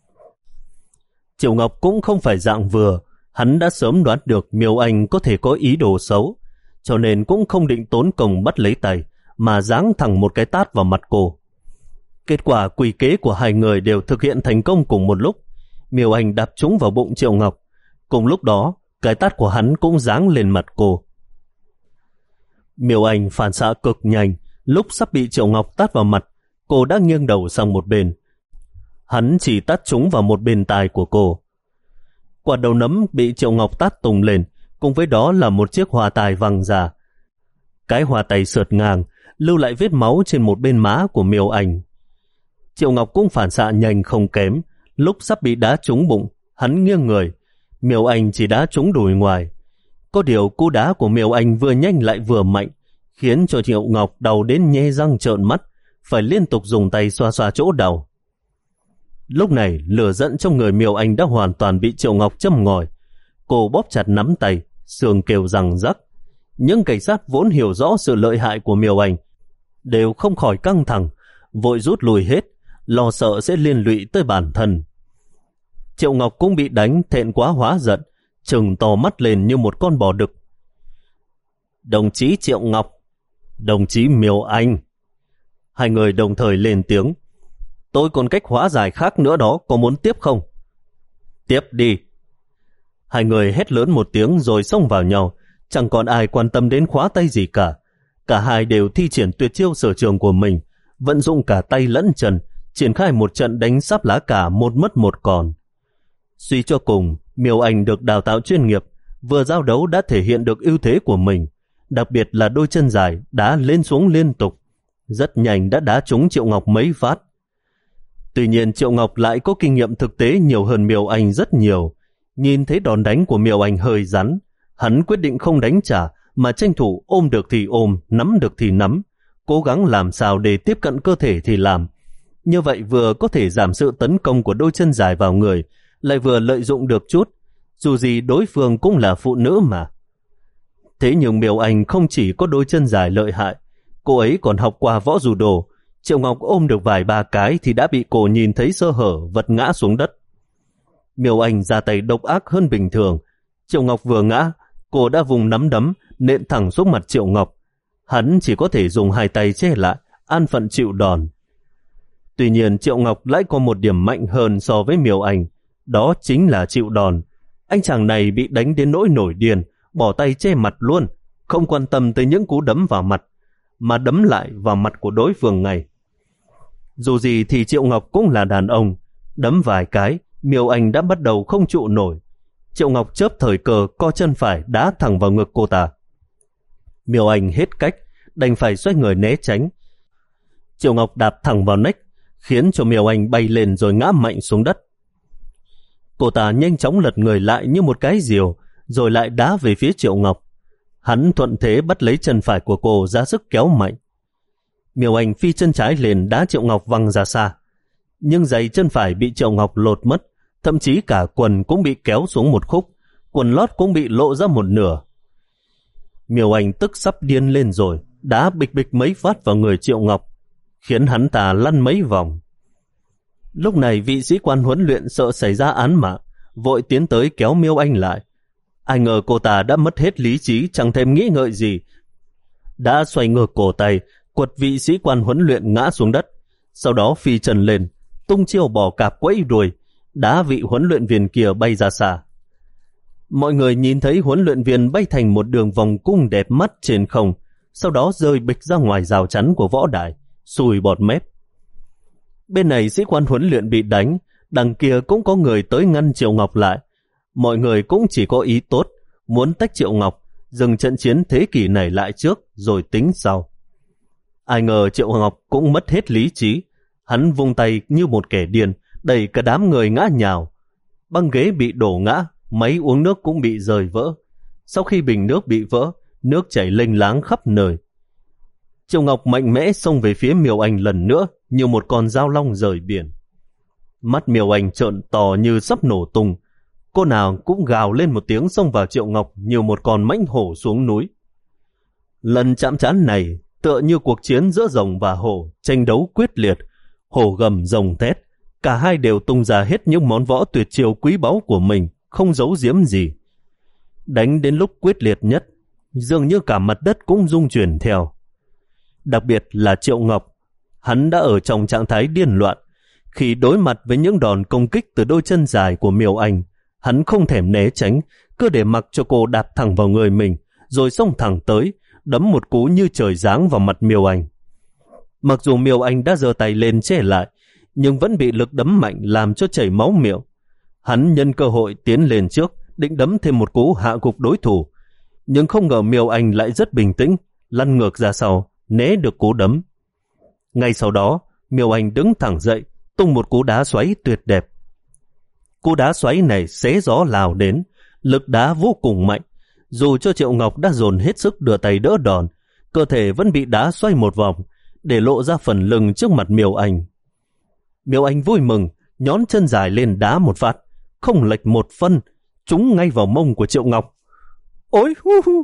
Triệu Ngọc cũng không phải dạng vừa, hắn đã sớm đoán được Miêu Anh có thể có ý đồ xấu, cho nên cũng không định tốn công bắt lấy tay, mà giáng thẳng một cái tát vào mặt cô. Kết quả quỷ kế của hai người đều thực hiện thành công cùng một lúc. Miêu Anh đạp trúng vào bụng Triệu Ngọc. Cùng lúc đó, cái tát của hắn cũng giáng lên mặt cô. Miêu Anh phản xạ cực nhanh, lúc sắp bị Triệu Ngọc tát vào mặt, cô đã nghiêng đầu sang một bên. Hắn chỉ tát trúng vào một bên tai của cô. Quả đầu nấm bị Triệu Ngọc tát tung lên, cùng với đó là một chiếc hoa tai văng ra. Cái hoa tay sượt ngang, lưu lại vết máu trên một bên má của Miêu Anh. Triệu Ngọc cũng phản xạ nhanh không kém, lúc sắp bị đá trúng bụng, hắn nghiêng người. Miêu Anh chỉ đá trúng đùi ngoài. Có điều cú đá của Miêu Anh vừa nhanh lại vừa mạnh, khiến cho Triệu Ngọc đau đến nhe răng trợn mắt, phải liên tục dùng tay xoa xoa chỗ đau. Lúc này, lửa giận trong người Miêu Anh đã hoàn toàn bị Triệu Ngọc châm ngòi. Cô bóp chặt nắm tay, xương kêu răng rắc. Những cảnh sát vốn hiểu rõ sự lợi hại của Miêu Anh đều không khỏi căng thẳng, vội rút lui hết, lo sợ sẽ liên lụy tới bản thân. Triệu Ngọc cũng bị đánh thẹn quá hóa giận, trừng to mắt lên như một con bò đực. Đồng chí Triệu Ngọc, đồng chí Miêu Anh. Hai người đồng thời lên tiếng. Tôi còn cách hóa giải khác nữa đó, có muốn tiếp không? Tiếp đi. Hai người hét lớn một tiếng rồi xông vào nhau, chẳng còn ai quan tâm đến khóa tay gì cả. Cả hai đều thi triển tuyệt chiêu sở trường của mình, vận dụng cả tay lẫn chân, triển khai một trận đánh sáp lá cả một mất một còn. Suy cho cùng, Miêu Anh được đào tạo chuyên nghiệp, vừa giao đấu đã thể hiện được ưu thế của mình, đặc biệt là đôi chân dài đá lên xuống liên tục, rất nhanh đã đá trúng Triệu Ngọc mấy phát. Tuy nhiên Triệu Ngọc lại có kinh nghiệm thực tế nhiều hơn Miêu Anh rất nhiều. Nhìn thấy đòn đánh của Miêu Anh hơi rắn, hắn quyết định không đánh trả mà tranh thủ ôm được thì ôm, nắm được thì nắm, cố gắng làm sao để tiếp cận cơ thể thì làm. Như vậy vừa có thể giảm sự tấn công của đôi chân dài vào người, lại vừa lợi dụng được chút, dù gì đối phương cũng là phụ nữ mà. Thế nhưng Miêu Anh không chỉ có đôi chân dài lợi hại, cô ấy còn học qua võ judo. đồ. Triệu Ngọc ôm được vài ba cái thì đã bị cô nhìn thấy sơ hở vật ngã xuống đất. Miêu Anh ra tay độc ác hơn bình thường. Triệu Ngọc vừa ngã, cô đã vùng nắm đấm nện thẳng xuống mặt Triệu Ngọc. Hắn chỉ có thể dùng hai tay che lại, an phận chịu đòn. Tuy nhiên Triệu Ngọc lại có một điểm mạnh hơn so với Miêu Anh, đó chính là chịu đòn. Anh chàng này bị đánh đến nỗi nổi điên, bỏ tay che mặt luôn, không quan tâm tới những cú đấm vào mặt, mà đấm lại vào mặt của đối phương ngay. Dù gì thì Triệu Ngọc cũng là đàn ông, đấm vài cái, Miêu Anh đã bắt đầu không trụ nổi. Triệu Ngọc chớp thời cơ co chân phải đá thẳng vào ngực cô ta. Miêu Anh hết cách, đành phải xoay người né tránh. Triệu Ngọc đạp thẳng vào nách, khiến cho Miêu Anh bay lên rồi ngã mạnh xuống đất. Cô ta nhanh chóng lật người lại như một cái diều, rồi lại đá về phía Triệu Ngọc. Hắn thuận thế bắt lấy chân phải của cô ra sức kéo mạnh. Miêu Anh phi chân trái lên đá Triệu Ngọc văng ra xa. Nhưng giày chân phải bị Triệu Ngọc lột mất, thậm chí cả quần cũng bị kéo xuống một khúc, quần lót cũng bị lộ ra một nửa. Miêu Anh tức sắp điên lên rồi, đá bịch bịch mấy phát vào người Triệu Ngọc, khiến hắn ta lăn mấy vòng. Lúc này vị sĩ quan huấn luyện sợ xảy ra án mạng, vội tiến tới kéo Miêu Anh lại. Ai ngờ cô ta đã mất hết lý trí, chẳng thèm nghĩ ngợi gì, đã xoay ngược cổ tay, quật vị sĩ quan huấn luyện ngã xuống đất, sau đó phi trần lên, tung chiêu bỏ cạp quẫy đuôi, đá vị huấn luyện viên kia bay ra xa. Mọi người nhìn thấy huấn luyện viên bay thành một đường vòng cung đẹp mắt trên không, sau đó rơi bịch ra ngoài rào chắn của võ đài, sùi bọt mép. Bên này sĩ quan huấn luyện bị đánh, đằng kia cũng có người tới ngăn Triệu Ngọc lại. Mọi người cũng chỉ có ý tốt, muốn tách Triệu Ngọc, dừng trận chiến thế kỷ này lại trước rồi tính sau. Ai ngờ Triệu Ngọc cũng mất hết lý trí, hắn vung tay như một kẻ điên, đẩy cả đám người ngã nhào. Băng ghế bị đổ ngã, máy uống nước cũng bị rời vỡ. Sau khi bình nước bị vỡ, nước chảy lênh láng khắp nơi. Triệu Ngọc mạnh mẽ xông về phía Miêu Anh lần nữa như một con dao long rời biển. Mắt Miêu Anh trợn to như sắp nổ tung. Cô nào cũng gào lên một tiếng xông vào Triệu Ngọc như một con mãnh hổ xuống núi. Lần chạm trán này tựa như cuộc chiến giữa rồng và hổ, tranh đấu quyết liệt. Hổ gầm rồng thét, cả hai đều tung ra hết những món võ tuyệt chiêu quý báu của mình, không giấu giếm gì. Đánh đến lúc quyết liệt nhất, dường như cả mặt đất cũng rung chuyển theo. Đặc biệt là Triệu Ngọc, hắn đã ở trong trạng thái điên loạn. Khi đối mặt với những đòn công kích từ đôi chân dài của Miêu Anh, hắn không thèm né tránh, cứ để mặc cho cô đạp thẳng vào người mình, rồi xông thẳng tới, đấm một cú như trời giáng vào mặt Miêu Anh. Mặc dù Miêu Anh đã giơ tay lên che lại, nhưng vẫn bị lực đấm mạnh làm cho chảy máu miệng. Hắn nhân cơ hội tiến lên trước, định đấm thêm một cú hạ gục đối thủ, nhưng không ngờ Miêu Anh lại rất bình tĩnh, lăn ngược ra sau, né được cú đấm. Ngay sau đó, Miêu Anh đứng thẳng dậy, tung một cú đá xoáy tuyệt đẹp. Cú đá xoáy này xé gió lào đến, lực đá vô cùng mạnh. Dù cho Triệu Ngọc đã dồn hết sức đưa tay đỡ đòn, cơ thể vẫn bị đá xoay một vòng, để lộ ra phần lưng trước mặt Miêu Anh. Miêu Anh vui mừng, nhón chân dài lên đá một phát, không lệch một phân, trúng ngay vào mông của Triệu Ngọc. Ôi hu hu!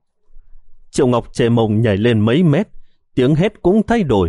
Triệu Ngọc chề mông nhảy lên mấy mét, tiếng hét cũng thay đổi.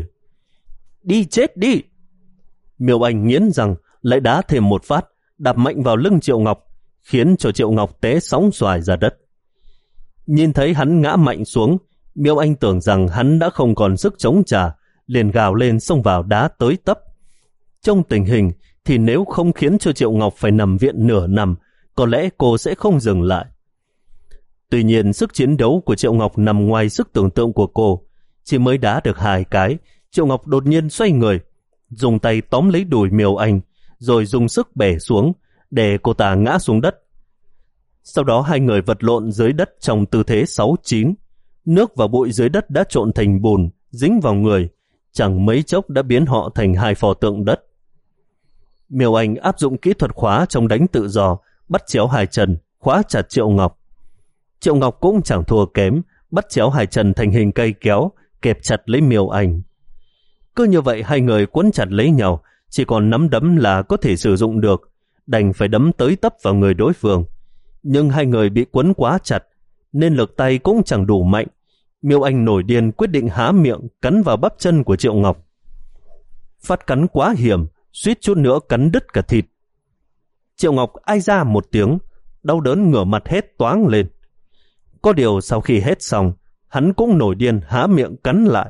Đi chết đi! Miêu Anh nghiến rằng lại đá thêm một phát, đạp mạnh vào lưng Triệu Ngọc, khiến cho Triệu Ngọc té sóng xoài ra đất. Nhìn thấy hắn ngã mạnh xuống, Miêu Anh tưởng rằng hắn đã không còn sức chống trả, liền gào lên xông vào đá tới tấp. Trong tình hình thì nếu không khiến cho Triệu Ngọc phải nằm viện nửa năm, có lẽ cô sẽ không dừng lại. Tuy nhiên sức chiến đấu của Triệu Ngọc nằm ngoài sức tưởng tượng của cô. Chỉ mới đá được hai cái, Triệu Ngọc đột nhiên xoay người, dùng tay tóm lấy đùi Miêu Anh, rồi dùng sức bẻ xuống, để cô ta ngã xuống đất. Sau đó hai người vật lộn dưới đất trong tư thế sáu chín. Nước và bụi dưới đất đã trộn thành bùn, dính vào người, chẳng mấy chốc đã biến họ thành hai pho tượng đất. Miêu Anh áp dụng kỹ thuật khóa trong đánh tự do, bắt chéo hai chân, khóa chặt Triệu Ngọc. Triệu Ngọc cũng chẳng thua kém, bắt chéo hai chân thành hình cây kéo, kẹp chặt lấy Miêu Anh. Cứ như vậy hai người quấn chặt lấy nhau, chỉ còn nắm đấm là có thể sử dụng được, đành phải đấm tới tấp vào người đối phương. Nhưng hai người bị quấn quá chặt, nên lực tay cũng chẳng đủ mạnh. Miêu Anh nổi điên quyết định há miệng cắn vào bắp chân của Triệu Ngọc. Phát cắn quá hiểm, suýt chút nữa cắn đứt cả thịt. Triệu Ngọc ai ra một tiếng, đau đớn ngửa mặt hét toáng lên. Có điều sau khi hét xong, hắn cũng nổi điên há miệng cắn lại.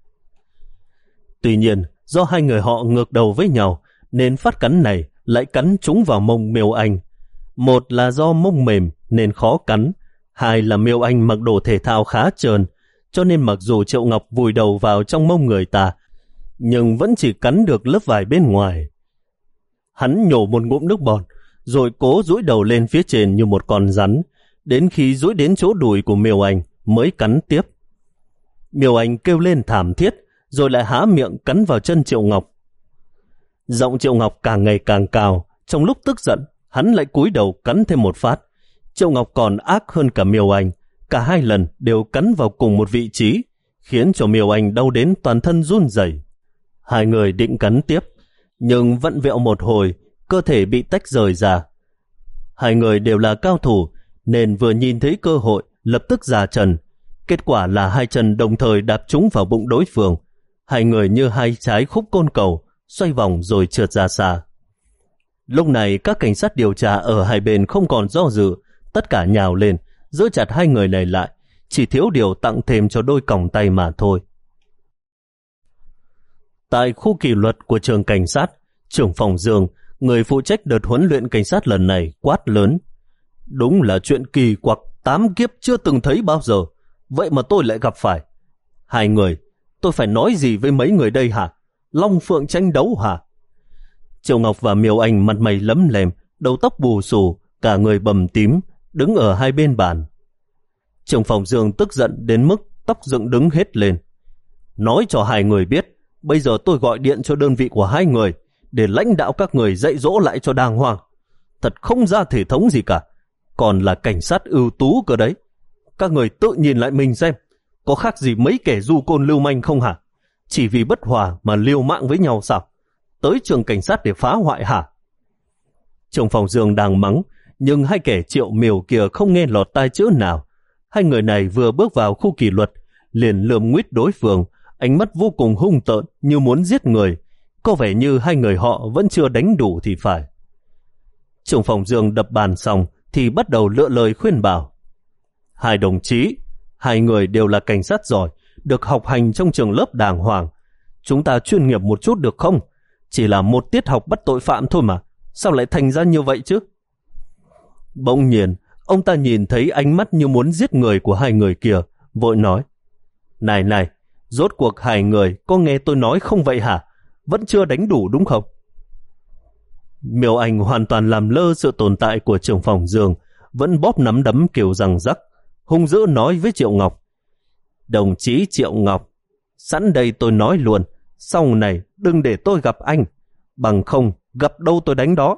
Tuy nhiên, do hai người họ ngược đầu với nhau, nên phát cắn này lại cắn trúng vào mông Miêu Anh. Một là do mông mềm nên khó cắn, hai là Miêu Anh mặc đồ thể thao khá trơn, cho nên mặc dù Triệu Ngọc vùi đầu vào trong mông người ta, nhưng vẫn chỉ cắn được lớp vải bên ngoài. Hắn nhổ một ngụm nước bọt, rồi cố dũi đầu lên phía trên như một con rắn, đến khi dũi đến chỗ đùi của Miêu Anh mới cắn tiếp. Miêu Anh kêu lên thảm thiết, rồi lại há miệng cắn vào chân Triệu Ngọc. Giọng Triệu Ngọc càng ngày càng cao, trong lúc tức giận, hắn lại cúi đầu cắn thêm một phát. Triệu Ngọc còn ác hơn cả Miêu Anh, cả hai lần đều cắn vào cùng một vị trí, khiến cho Miêu Anh đau đến toàn thân run rẩy. Hai người định cắn tiếp, nhưng vặn vẹo một hồi, cơ thể bị tách rời ra. Hai người đều là cao thủ, nên vừa nhìn thấy cơ hội, lập tức già trần. Kết quả là hai chân đồng thời đạp trúng vào bụng đối phương. Hai người như hai trái khúc côn cầu, xoay vòng rồi trượt ra xa. Lúc này các cảnh sát điều tra ở hai bên không còn do dự, tất cả nhào lên, giữ chặt hai người này lại, chỉ thiếu điều tặng thêm cho đôi còng tay mà thôi. Tại khu kỷ luật của trường cảnh sát, trưởng phòng Dương, người phụ trách đợt huấn luyện cảnh sát lần này, quát lớn. Đúng là chuyện kỳ quặc, tám kiếp chưa từng thấy bao giờ, vậy mà tôi lại gặp phải. Hai người, tôi phải nói gì với mấy người đây hả? Long phượng tranh đấu hả? Triệu Ngọc và Miêu Anh mặt mày lấm lem, đầu tóc bù xù, cả người bầm tím, đứng ở hai bên bàn. Trưởng phòng Dương tức giận đến mức tóc dựng đứng hết lên. Nói cho hai người biết, bây giờ tôi gọi điện cho đơn vị của hai người, để lãnh đạo các người dạy dỗ lại cho đàng hoàng. Thật không ra thể thống gì cả, còn là cảnh sát ưu tú cơ đấy. Các người tự nhìn lại mình xem, có khác gì mấy kẻ du côn lưu manh không hả? Chỉ vì bất hòa mà liều mạng với nhau sao? Tới trường cảnh sát để phá hoại hả? Trưởng phòng Dương đang mắng, nhưng hai kẻ Triệu Miêu kia không nghe lọt tai chữ nào. Hai người này vừa bước vào khu kỷ luật, liền lườm nguýt đối phương, ánh mắt vô cùng hung tợn như muốn giết người. Có vẻ như hai người họ vẫn chưa đánh đủ thì phải. Trưởng phòng Dương đập bàn xong thì bắt đầu lựa lời khuyên bảo. Hai đồng chí, hai người đều là cảnh sát giỏi, được học hành trong trường lớp đàng hoàng. Chúng ta chuyên nghiệp một chút được không? Chỉ là một tiết học bắt tội phạm thôi mà, sao lại thành ra như vậy chứ? Bỗng nhiên, ông ta nhìn thấy ánh mắt như muốn giết người của hai người kia, vội nói. Này này, rốt cuộc hai người có nghe tôi nói không vậy hả? Vẫn chưa đánh đủ đúng không? Miêu Anh hoàn toàn làm lơ sự tồn tại của trưởng phòng Dương, vẫn bóp nắm đấm kiểu rằng rắc, hung dữ nói với Triệu Ngọc. Đồng chí Triệu Ngọc, sẵn đây tôi nói luôn, sau này đừng để tôi gặp anh, bằng không gặp đâu tôi đánh đó.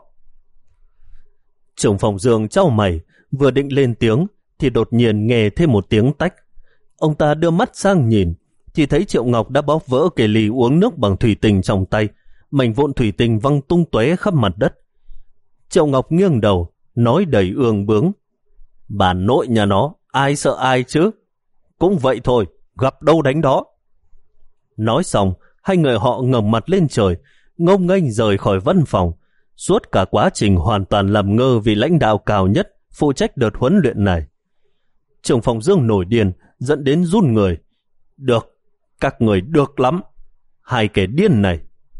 Trưởng phòng Dương chau mày, vừa định lên tiếng thì đột nhiên nghe thêm một tiếng tách. Ông ta đưa mắt sang nhìn thì thấy Triệu Ngọc đã bóp vỡ cái ly uống nước bằng thủy tinh trong tay, mảnh vụn thủy tinh văng tung tóe khắp mặt đất. Triệu Ngọc nghiêng đầu, nói đầy ương bướng. Bà nội nhà nó, ai sợ ai chứ? Cũng vậy thôi, gặp đâu đánh đó. Nói xong, hai người họ ngẩng mặt lên trời, ngông nghênh rời khỏi văn phòng. Suốt cả quá trình hoàn toàn làm ngơ vì lãnh đạo cao nhất phụ trách đợt huấn luyện này. Trưởng phòng Dương nổi điên, dẫn đến run người. Được, các người được lắm. hai kẻ điên này.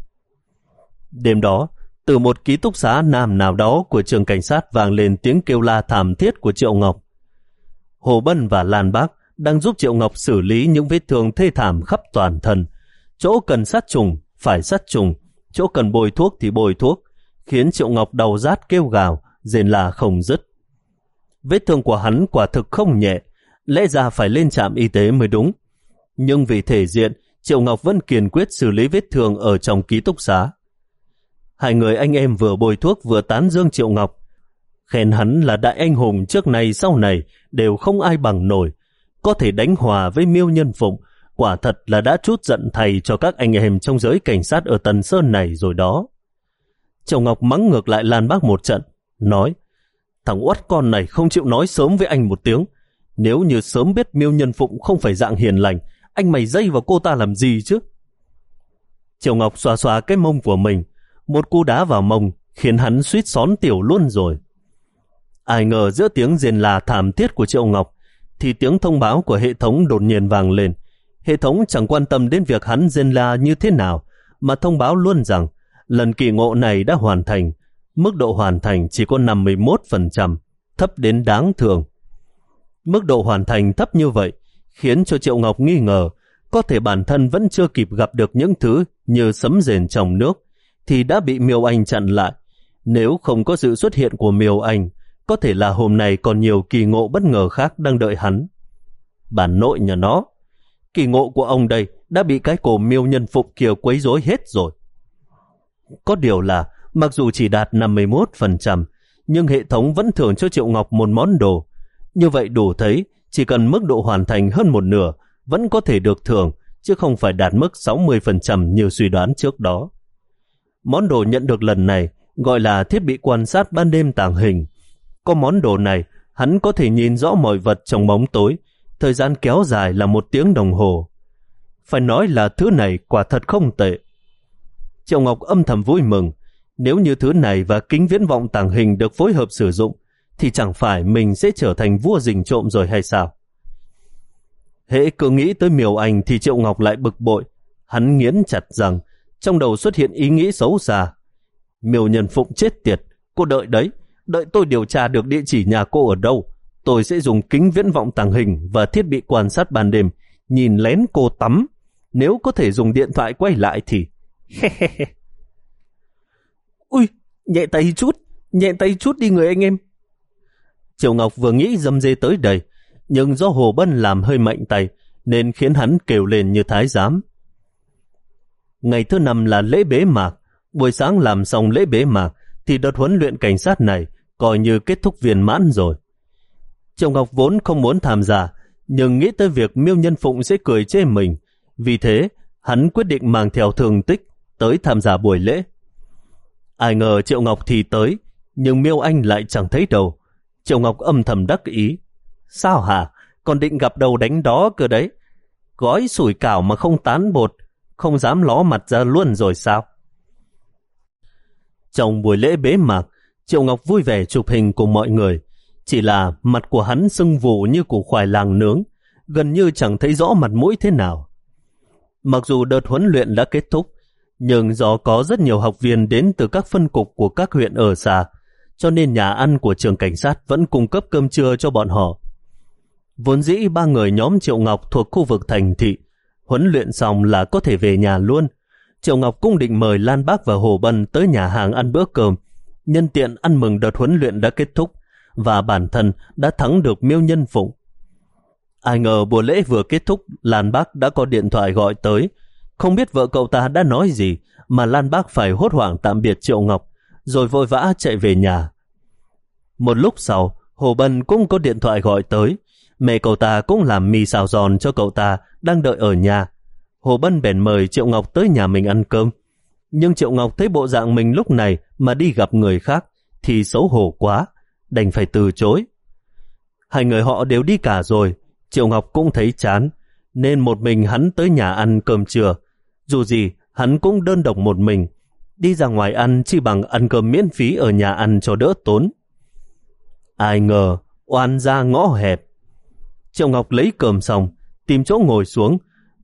Đêm đó, từ một ký túc xá nam nào đó của trường cảnh sát vang lên tiếng kêu la thảm thiết của Triệu Ngọc. Hồ Bân và Lan Bác đang giúp Triệu Ngọc xử lý những vết thương thê thảm khắp toàn thân. Chỗ cần sát trùng, phải sát trùng, chỗ cần bôi thuốc thì bôi thuốc, khiến Triệu Ngọc đau rát kêu gào, rên la không dứt. Vết thương của hắn quả thực không nhẹ, lẽ ra phải lên trạm y tế mới đúng. Nhưng vì thể diện, Triệu Ngọc vẫn kiên quyết xử lý vết thương ở trong ký túc xá. Hai người anh em vừa bôi thuốc vừa tán dương Triệu Ngọc, khen hắn là đại anh hùng trước này sau này đều không ai bằng nổi, có thể đánh hòa với Miêu Nhân Phụng, quả thật là đã trút giận thầy cho các anh em trong giới cảnh sát ở Tần Sơn này rồi đó. Triệu Ngọc mắng ngược lại Lan Bác một trận, nói: thằng uất con này không chịu nói sớm với anh một tiếng. Nếu như sớm biết Miêu Nhân Phụng không phải dạng hiền lành, anh mày dây vào cô ta làm gì chứ? Triệu Ngọc xoa xoa cái mông của mình, một cú đá vào mông khiến hắn suýt xón tiểu luôn rồi. Ai ngờ giữa tiếng rên la thảm thiết của Triệu Ngọc thì tiếng thông báo của hệ thống đột nhiên vang lên. Hệ thống chẳng quan tâm đến việc hắn rên la như thế nào, mà thông báo luôn rằng lần kỳ ngộ này đã hoàn thành, mức độ hoàn thành chỉ có năm mươi mốt phần trăm, thấp đến đáng thương. Mức độ hoàn thành thấp như vậy khiến cho Triệu Ngọc nghi ngờ có thể bản thân vẫn chưa kịp gặp được những thứ như sấm rền trong nước thì đã bị Miêu Anh chặn lại. Nếu không có sự xuất hiện của Miêu Anh, có thể là hôm nay còn nhiều kỳ ngộ bất ngờ khác đang đợi hắn. Bản nội nhà nó, kỳ ngộ của ông đây đã bị cái cổ Miêu Nhân Phụng kia quấy rối hết rồi. Có điều là mặc dù chỉ đạt năm mươi mốt phần trăm, nhưng hệ thống vẫn thưởng cho Triệu Ngọc một món đồ. Như vậy đủ thấy chỉ cần mức độ hoàn thành hơn một nửa vẫn có thể được thưởng, chứ không phải đạt mức sáu mươi phần trăm như suy đoán trước đó. Món đồ nhận được lần này gọi là thiết bị quan sát ban đêm tàng hình. Có món đồ này, hắn có thể nhìn rõ mọi vật trong bóng tối, thời gian kéo dài là một tiếng đồng hồ. Phải nói là thứ này quả thật không tệ. Triệu Ngọc âm thầm vui mừng, nếu như thứ này và kính viễn vọng tàng hình được phối hợp sử dụng, thì chẳng phải mình sẽ trở thành vua rình trộm rồi hay sao? Hễ cứ nghĩ tới Miêu Anh thì Triệu Ngọc lại bực bội. Hắn nghiến chặt rằng, trong đầu xuất hiện ý nghĩ xấu xa. Miêu Nhân Phụng chết tiệt, cô đợi đấy, đợi tôi điều tra được địa chỉ nhà cô ở đâu, tôi sẽ dùng kính viễn vọng tàng hình và thiết bị quan sát ban đêm nhìn lén cô tắm. Nếu có thể dùng điện thoại quay lại thì... Ui, nhẹ tay chút, nhẹ tay chút đi người anh em. Triệu Ngọc vừa nghĩ dâm dê tới đây, nhưng do Hồ Bân làm hơi mạnh tay nên khiến hắn kêu lên như thái giám. Ngày thứ năm là lễ bế mạc. Buổi sáng làm xong lễ bế mạc thì đợt huấn luyện cảnh sát này coi như kết thúc viên mãn rồi. Triệu Ngọc vốn không muốn tham gia, nhưng nghĩ tới việc Miêu Nhân Phụng sẽ cười chê mình, vì thế hắn quyết định mang theo thương tích tới tham gia buổi lễ. Ai ngờ Triệu Ngọc thì tới, nhưng Miêu Anh lại chẳng thấy đâu. Triệu Ngọc âm thầm đắc ý. Sao hả? Còn định gặp đầu đánh đó cơ đấy. Gói sủi cảo mà không tán bột, không dám ló mặt ra luôn rồi sao? Trong buổi lễ bế mạc, Triệu Ngọc vui vẻ chụp hình cùng mọi người. Chỉ là mặt của hắn sưng vù như củ khoai lang nướng, gần như chẳng thấy rõ mặt mũi thế nào. Mặc dù đợt huấn luyện đã kết thúc, nhưng do có rất nhiều học viên đến từ các phân cục của các huyện ở xa, cho nên nhà ăn của trường cảnh sát vẫn cung cấp cơm trưa cho bọn họ. Vốn dĩ ba người nhóm Triệu Ngọc thuộc khu vực thành thị, huấn luyện xong là có thể về nhà luôn. Triệu Ngọc cũng định mời Lan Bác và Hồ Bân tới nhà hàng ăn bữa cơm, nhân tiện ăn mừng đợt huấn luyện đã kết thúc và bản thân đã thắng được Miêu Nhân Phụng. Ai ngờ buổi lễ vừa kết thúc, Lan Bác đã có điện thoại gọi tới. Không biết vợ cậu ta đã nói gì mà Lan Bác phải hốt hoảng tạm biệt Triệu Ngọc, rồi vội vã chạy về nhà. Một lúc sau, Hồ Bân cũng có điện thoại gọi tới. Mẹ cậu ta cũng làm mì xào giòn cho cậu ta đang đợi ở nhà. Hồ Bân bèn mời Triệu Ngọc tới nhà mình ăn cơm. Nhưng Triệu Ngọc thấy bộ dạng mình lúc này mà đi gặp người khác thì xấu hổ quá, đành phải từ chối. Hai người họ đều đi cả rồi, Triệu Ngọc cũng thấy chán, nên một mình hắn tới nhà ăn cơm trưa. Dù gì, hắn cũng đơn độc một mình. Đi ra ngoài ăn chỉ bằng ăn cơm miễn phí ở nhà ăn cho đỡ tốn. Ai ngờ, oan ra ngõ hẹp. Triệu Ngọc lấy cơm xong, tìm chỗ ngồi xuống,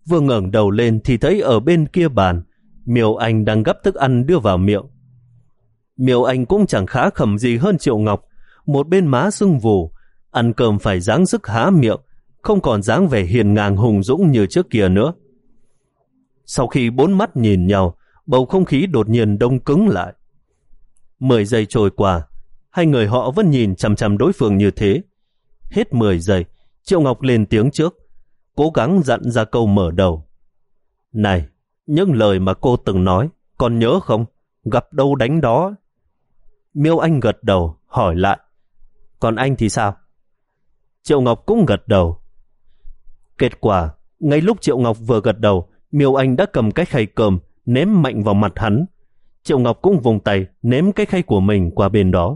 Vừa ngẩng đầu lên thì thấy ở bên kia bàn, Miêu Anh đang gắp thức ăn đưa vào miệng. Miêu Anh cũng chẳng khá khẩm gì hơn Triệu Ngọc, một bên má sưng vù, ăn cơm phải dáng sức há miệng, không còn dáng vẻ hiền ngang hùng dũng như trước kia nữa. Sau khi bốn mắt nhìn nhau, bầu không khí đột nhiên đông cứng lại. Mười giây trôi qua, hai người họ vẫn nhìn chằm chằm đối phương như thế. Hết mười giây, Triệu Ngọc lên tiếng trước, cố gắng dặn ra câu mở đầu. Này, những lời mà cô từng nói, còn nhớ không? Gặp đâu đánh đó. Miêu Anh gật đầu, hỏi lại. Còn anh thì sao? Triệu Ngọc cũng gật đầu. Kết quả, ngay lúc Triệu Ngọc vừa gật đầu, Miêu Anh đã cầm cái khay cơm, ném mạnh vào mặt hắn. Triệu Ngọc cũng vùng tay, ném cái khay của mình qua bên đó.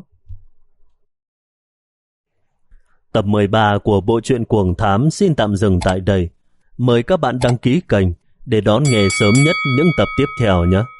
Tập mười ba của bộ truyện Cuồng Thám xin tạm dừng tại đây. Mời các bạn đăng ký kênh để đón nghe sớm nhất những tập tiếp theo nhé.